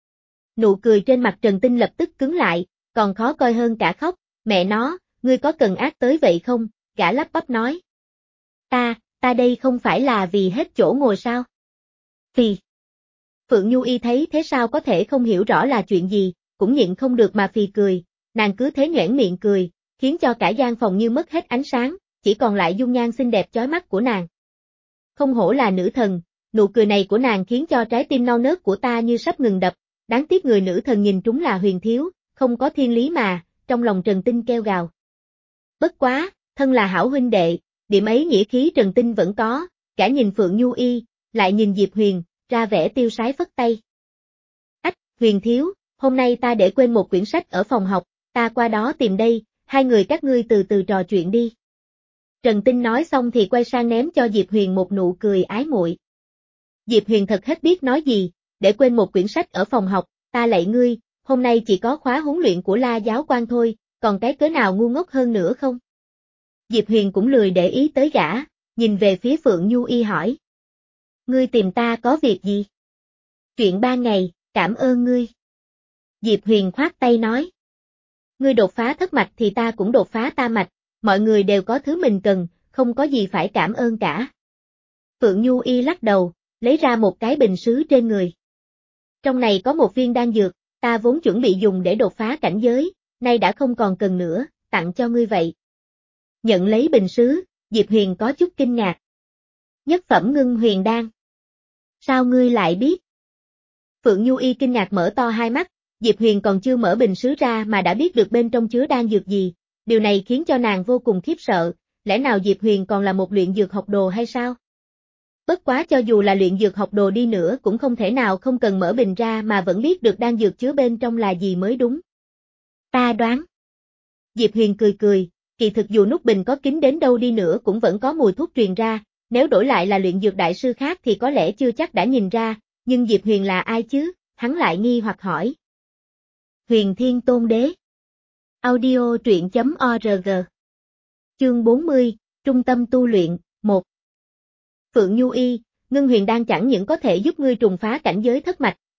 Nụ cười trên mặt Trần Tinh lập tức cứng lại, còn khó coi hơn cả khóc, mẹ nó, ngươi có cần ác tới vậy không? Gã lắp bắp nói. Ta, ta đây không phải là vì hết chỗ ngồi sao? Phì. Phượng Nhu Y thấy thế sao có thể không hiểu rõ là chuyện gì, cũng nhịn không được mà phì cười, nàng cứ thế nhoẻn miệng cười, khiến cho cả gian phòng như mất hết ánh sáng, chỉ còn lại dung nhan xinh đẹp chói mắt của nàng. Không hổ là nữ thần, nụ cười này của nàng khiến cho trái tim non nớt của ta như sắp ngừng đập, đáng tiếc người nữ thần nhìn trúng là Huyền thiếu, không có thiên lý mà, trong lòng Trần Tinh kêu gào. Bất quá, thân là hảo huynh đệ, điểm ấy nghĩa khí Trần Tinh vẫn có, cả nhìn Phượng Nhu Y, lại nhìn Diệp Huyền, ra vẻ tiêu sái phất tay. Ách, Huyền thiếu, hôm nay ta để quên một quyển sách ở phòng học, ta qua đó tìm đây, hai người các ngươi từ từ trò chuyện đi. Trần Tinh nói xong thì quay sang ném cho Diệp Huyền một nụ cười ái muội. Diệp Huyền thật hết biết nói gì, để quên một quyển sách ở phòng học, ta lạy ngươi, hôm nay chỉ có khóa huấn luyện của La giáo quan thôi, còn cái cớ nào ngu ngốc hơn nữa không? Diệp Huyền cũng lười để ý tới gã, nhìn về phía Phượng Nhu Y hỏi. Ngươi tìm ta có việc gì? Chuyện ba ngày, cảm ơn ngươi. Diệp Huyền khoát tay nói. Ngươi đột phá thất mạch thì ta cũng đột phá tam mạch, mọi người đều có thứ mình cần, không có gì phải cảm ơn cả. Phượng Nhu Y lắc đầu, lấy ra một cái bình sứ trên người. Trong này có một viên đan dược, ta vốn chuẩn bị dùng để đột phá cảnh giới, nay đã không còn cần nữa, tặng cho ngươi vậy. Nhận lấy bình sứ, Diệp Huyền có chút kinh ngạc. Nhất phẩm ngưng huyền đan. Sao ngươi lại biết? Phượng Nhu Y kinh ngạc mở to hai mắt, Diệp Huyền còn chưa mở bình sứ ra mà đã biết được bên trong chứa đan dược gì, điều này khiến cho nàng vô cùng khiếp sợ, lẽ nào Diệp Huyền còn là một luyện dược học đồ hay sao? Bất quá cho dù là luyện dược học đồ đi nữa cũng không thể nào không cần mở bình ra mà vẫn biết được đan dược chứa bên trong là gì mới đúng. Ta đoán. Diệp Huyền cười cười, kỳ thực dù nút bình có kín đến đâu đi nữa cũng vẫn có mùi thuốc truyền ra, nếu đổi lại là luyện dược đại sư khác thì có lẽ chưa chắc đã nhìn ra, nhưng Diệp Huyền là ai chứ, hắn lại nghi hoặc hỏi. Huyền Thiên Tôn Đế. Audio truyện chấm org. Chương bốn mươi, Trung tâm tu luyện, một. Phượng Nhu Y, ngưng huyền đan chẳng những có thể giúp ngươi trùng phá cảnh giới thất mạch,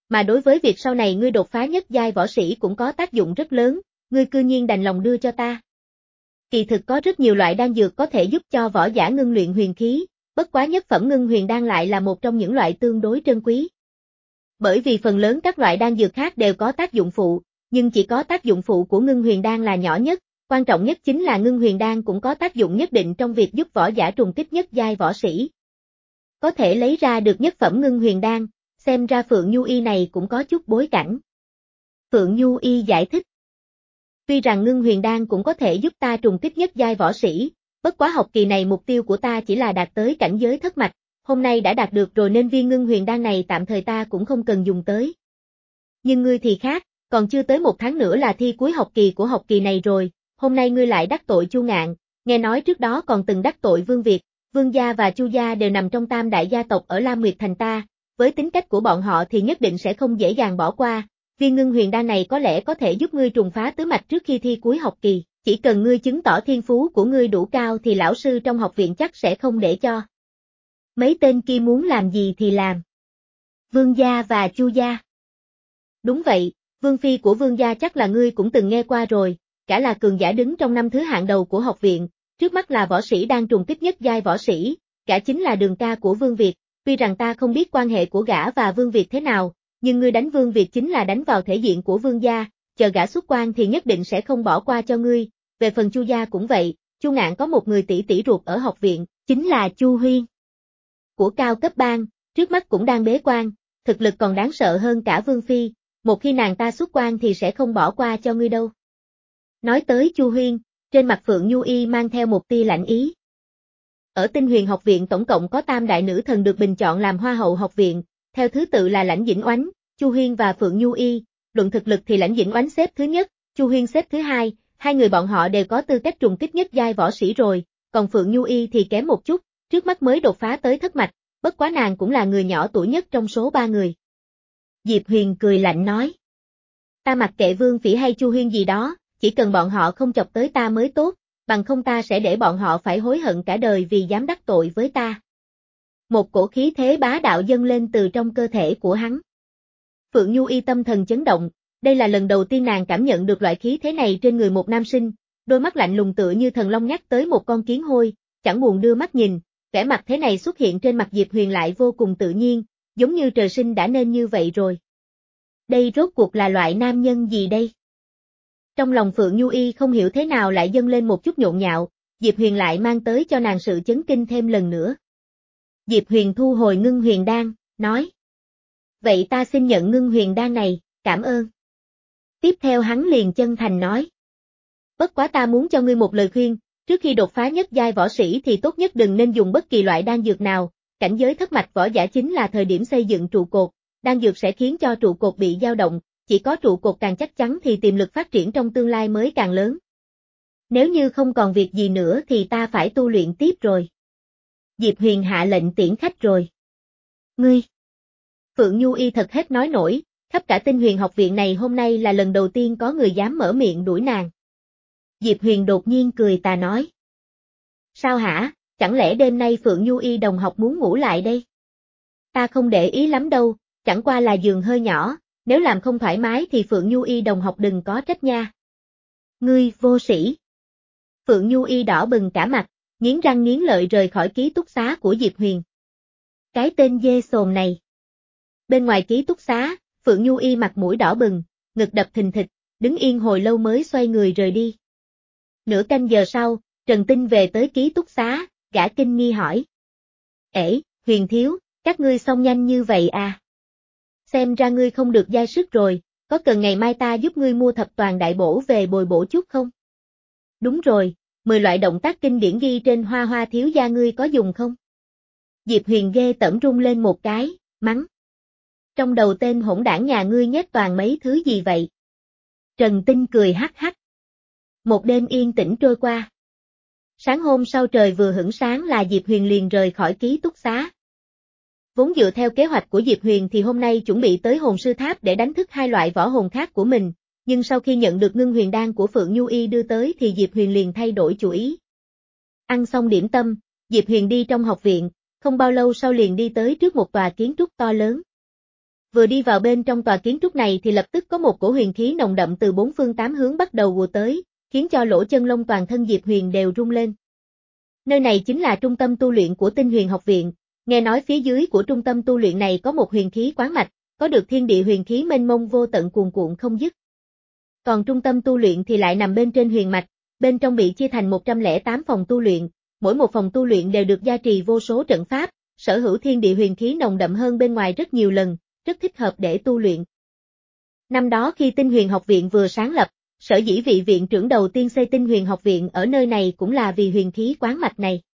mà đối với việc sau này ngươi đột phá nhất giai võ sĩ cũng có tác dụng rất lớn, ngươi cư nhiên đành lòng đưa cho ta. Kỳ thực có rất nhiều loại đan dược có thể giúp cho võ giả ngưng luyện huyền khí, bất quá nhất phẩm ngưng huyền đan lại là một trong những loại tương đối trân quý. Bởi vì phần lớn các loại đan dược khác đều có tác dụng phụ, nhưng chỉ có tác dụng phụ của ngưng huyền đan là nhỏ nhất, quan trọng nhất chính là ngưng huyền đan cũng có tác dụng nhất định trong việc giúp võ giả trùng kích nhất giai võ sĩ. Có thể lấy ra được nhất phẩm ngưng huyền đan, xem ra Phượng Nhu Y này cũng có chút bối cảnh. Phượng Nhu Y giải thích. Tuy rằng ngưng huyền đan cũng có thể giúp ta trùng kích nhất giai võ sĩ, bất quá học kỳ này mục tiêu của ta chỉ là đạt tới cảnh giới thất mạch, hôm nay đã đạt được rồi nên viên ngưng huyền đan này tạm thời ta cũng không cần dùng tới. Nhưng ngươi thì khác, còn chưa tới một tháng nữa là thi cuối học kỳ của học kỳ này rồi, hôm nay ngươi lại đắc tội Chu Ngạn, nghe nói trước đó còn từng đắc tội Vương Việt, Vương gia và Chu gia đều nằm trong tam đại gia tộc ở Lam Nguyệt Thành ta, với tính cách của bọn họ thì nhất định sẽ không dễ dàng bỏ qua. Viên ngưng huyền đan này có lẽ có thể giúp ngươi trùng phá tứ mạch trước khi thi cuối học kỳ, chỉ cần ngươi chứng tỏ thiên phú của ngươi đủ cao thì lão sư trong học viện chắc sẽ không để cho. Mấy tên kia muốn làm gì thì làm. Vương gia và Chu gia. Đúng vậy, Vương phi của Vương gia chắc là ngươi cũng từng nghe qua rồi, cả là cường giả đứng trong năm thứ hạng đầu của học viện, trước mắt là võ sĩ đang trùng kích nhất giai võ sĩ, cả chính là đường ca của Vương Việt, tuy rằng ta không biết quan hệ của gã và Vương Việt thế nào, nhưng ngươi đánh Vương Việt chính là đánh vào thể diện của Vương gia, chờ gã xuất quan thì nhất định sẽ không bỏ qua cho ngươi, về phần Chu gia cũng vậy, Chu Ngạn có một người tỷ tỷ ruột ở học viện, chính là Chu Huyên. Của cao cấp bang, trước mắt cũng đang bế quan, thực lực còn đáng sợ hơn cả Vương phi, một khi nàng ta xuất quan thì sẽ không bỏ qua cho ngươi đâu. Nói tới Chu Huyên, trên mặt Phượng Nhu Y mang theo một tia lạnh ý. Ở Tinh Huyền học viện tổng cộng có tam đại nữ thần được bình chọn làm hoa hậu học viện, theo thứ tự là Lãnh Dĩnh Oánh, Chu Huyên và Phượng Nhu Y, luận thực lực thì Lãnh Dĩnh Oánh xếp thứ nhất, Chu Huyên xếp thứ hai, hai người bọn họ đều có tư cách trùng kích nhất giai võ sĩ rồi, còn Phượng Nhu Y thì kém một chút, trước mắt mới đột phá tới thất mạch, bất quá nàng cũng là người nhỏ tuổi nhất trong số ba người. Diệp Huyền cười lạnh nói. Ta mặc kệ Vương Phỉ hay Chu Huyên gì đó, chỉ cần bọn họ không chọc tới ta mới tốt, bằng không ta sẽ để bọn họ phải hối hận cả đời vì dám đắc tội với ta. Một cổ khí thế bá đạo dâng lên từ trong cơ thể của hắn. Phượng Nhu Y tâm thần chấn động, đây là lần đầu tiên nàng cảm nhận được loại khí thế này trên người một nam sinh, đôi mắt lạnh lùng tựa như thần long nhắc tới một con kiến hôi, chẳng buồn đưa mắt nhìn, vẻ mặt thế này xuất hiện trên mặt Diệp Huyền lại vô cùng tự nhiên, giống như trời sinh đã nên như vậy rồi. Đây rốt cuộc là loại nam nhân gì đây? Trong lòng Phượng Nhu Y không hiểu thế nào lại dâng lên một chút nhộn nhạo, Diệp Huyền lại mang tới cho nàng sự chấn kinh thêm lần nữa. Diệp Huyền thu hồi ngưng huyền đan, nói. Vậy ta xin nhận ngưng huyền đan này, cảm ơn. Tiếp theo hắn liền chân thành nói. Bất quá ta muốn cho ngươi một lời khuyên, trước khi đột phá nhất giai võ sĩ thì tốt nhất đừng nên dùng bất kỳ loại đan dược nào, cảnh giới thất mạch võ giả chính là thời điểm xây dựng trụ cột, đan dược sẽ khiến cho trụ cột bị dao động, chỉ có trụ cột càng chắc chắn thì tiềm lực phát triển trong tương lai mới càng lớn. Nếu như không còn việc gì nữa thì ta phải tu luyện tiếp rồi. Diệp Huyền hạ lệnh tiễn khách rồi. Ngươi! Phượng Nhu Y thật hết nói nổi, khắp cả Tinh Huyền học viện này hôm nay là lần đầu tiên có người dám mở miệng đuổi nàng. Diệp Huyền đột nhiên cười tà nói. Sao hả, chẳng lẽ đêm nay Phượng Nhu Y đồng học muốn ngủ lại đây? Ta không để ý lắm đâu, chẳng qua là giường hơi nhỏ, nếu làm không thoải mái thì Phượng Nhu Y đồng học đừng có trách nha. Ngươi vô sĩ. Phượng Nhu Y đỏ bừng cả mặt, nghiến răng nghiến lợi rời khỏi ký túc xá của Diệp Huyền. Cái tên dê sồn này. Bên ngoài ký túc xá, Phượng Nhu Y mặt mũi đỏ bừng, ngực đập thình thịch, đứng yên hồi lâu mới xoay người rời đi. Nửa canh giờ sau, Trần Tinh về tới ký túc xá, gã kinh nghi hỏi. Ể, Huyền thiếu, các ngươi xong nhanh như vậy à? Xem ra ngươi không được dai sức rồi, có cần ngày mai ta giúp ngươi mua thập toàn đại bổ về bồi bổ chút không? Đúng rồi, mười loại động tác kinh điển ghi trên hoa hoa thiếu gia ngươi có dùng không? Diệp Huyền ghê tởm rung lên một cái, mắng. Trong đầu tên hỗn đảng nhà ngươi nhét toàn mấy thứ gì vậy? Trần Tinh cười hắc hắc. Một đêm yên tĩnh trôi qua. Sáng hôm sau trời vừa hửng sáng là Diệp Huyền liền rời khỏi ký túc xá. Vốn dựa theo kế hoạch của Diệp Huyền thì hôm nay chuẩn bị tới hồn sư tháp để đánh thức hai loại võ hồn khác của mình, nhưng sau khi nhận được ngưng huyền đan của Phượng Nhu Y đưa tới thì Diệp Huyền liền thay đổi chủ ý. Ăn xong điểm tâm, Diệp Huyền đi trong học viện, không bao lâu sau liền đi tới trước một tòa kiến trúc to lớn. Vừa đi vào bên trong tòa kiến trúc này thì lập tức có một cổ huyền khí nồng đậm từ bốn phương tám hướng bắt đầu ùa tới, khiến cho lỗ chân lông toàn thân Diệp Huyền đều rung lên. Nơi này chính là trung tâm tu luyện của Tinh Huyền học viện, nghe nói phía dưới của trung tâm tu luyện này có một huyền khí quán mạch, có được thiên địa huyền khí mênh mông vô tận cuồn cuộn không dứt. Còn trung tâm tu luyện thì lại nằm bên trên huyền mạch, bên trong bị chia thành một trăm lẻ tám phòng tu luyện, mỗi một phòng tu luyện đều được gia trì vô số trận pháp, sở hữu thiên địa huyền khí nồng đậm hơn bên ngoài rất nhiều lần, rất thích hợp để tu luyện. Năm đó khi Tinh Huyền học viện vừa sáng lập, sở dĩ vị viện trưởng đầu tiên xây Tinh Huyền học viện ở nơi này cũng là vì huyền khí quán mạch này.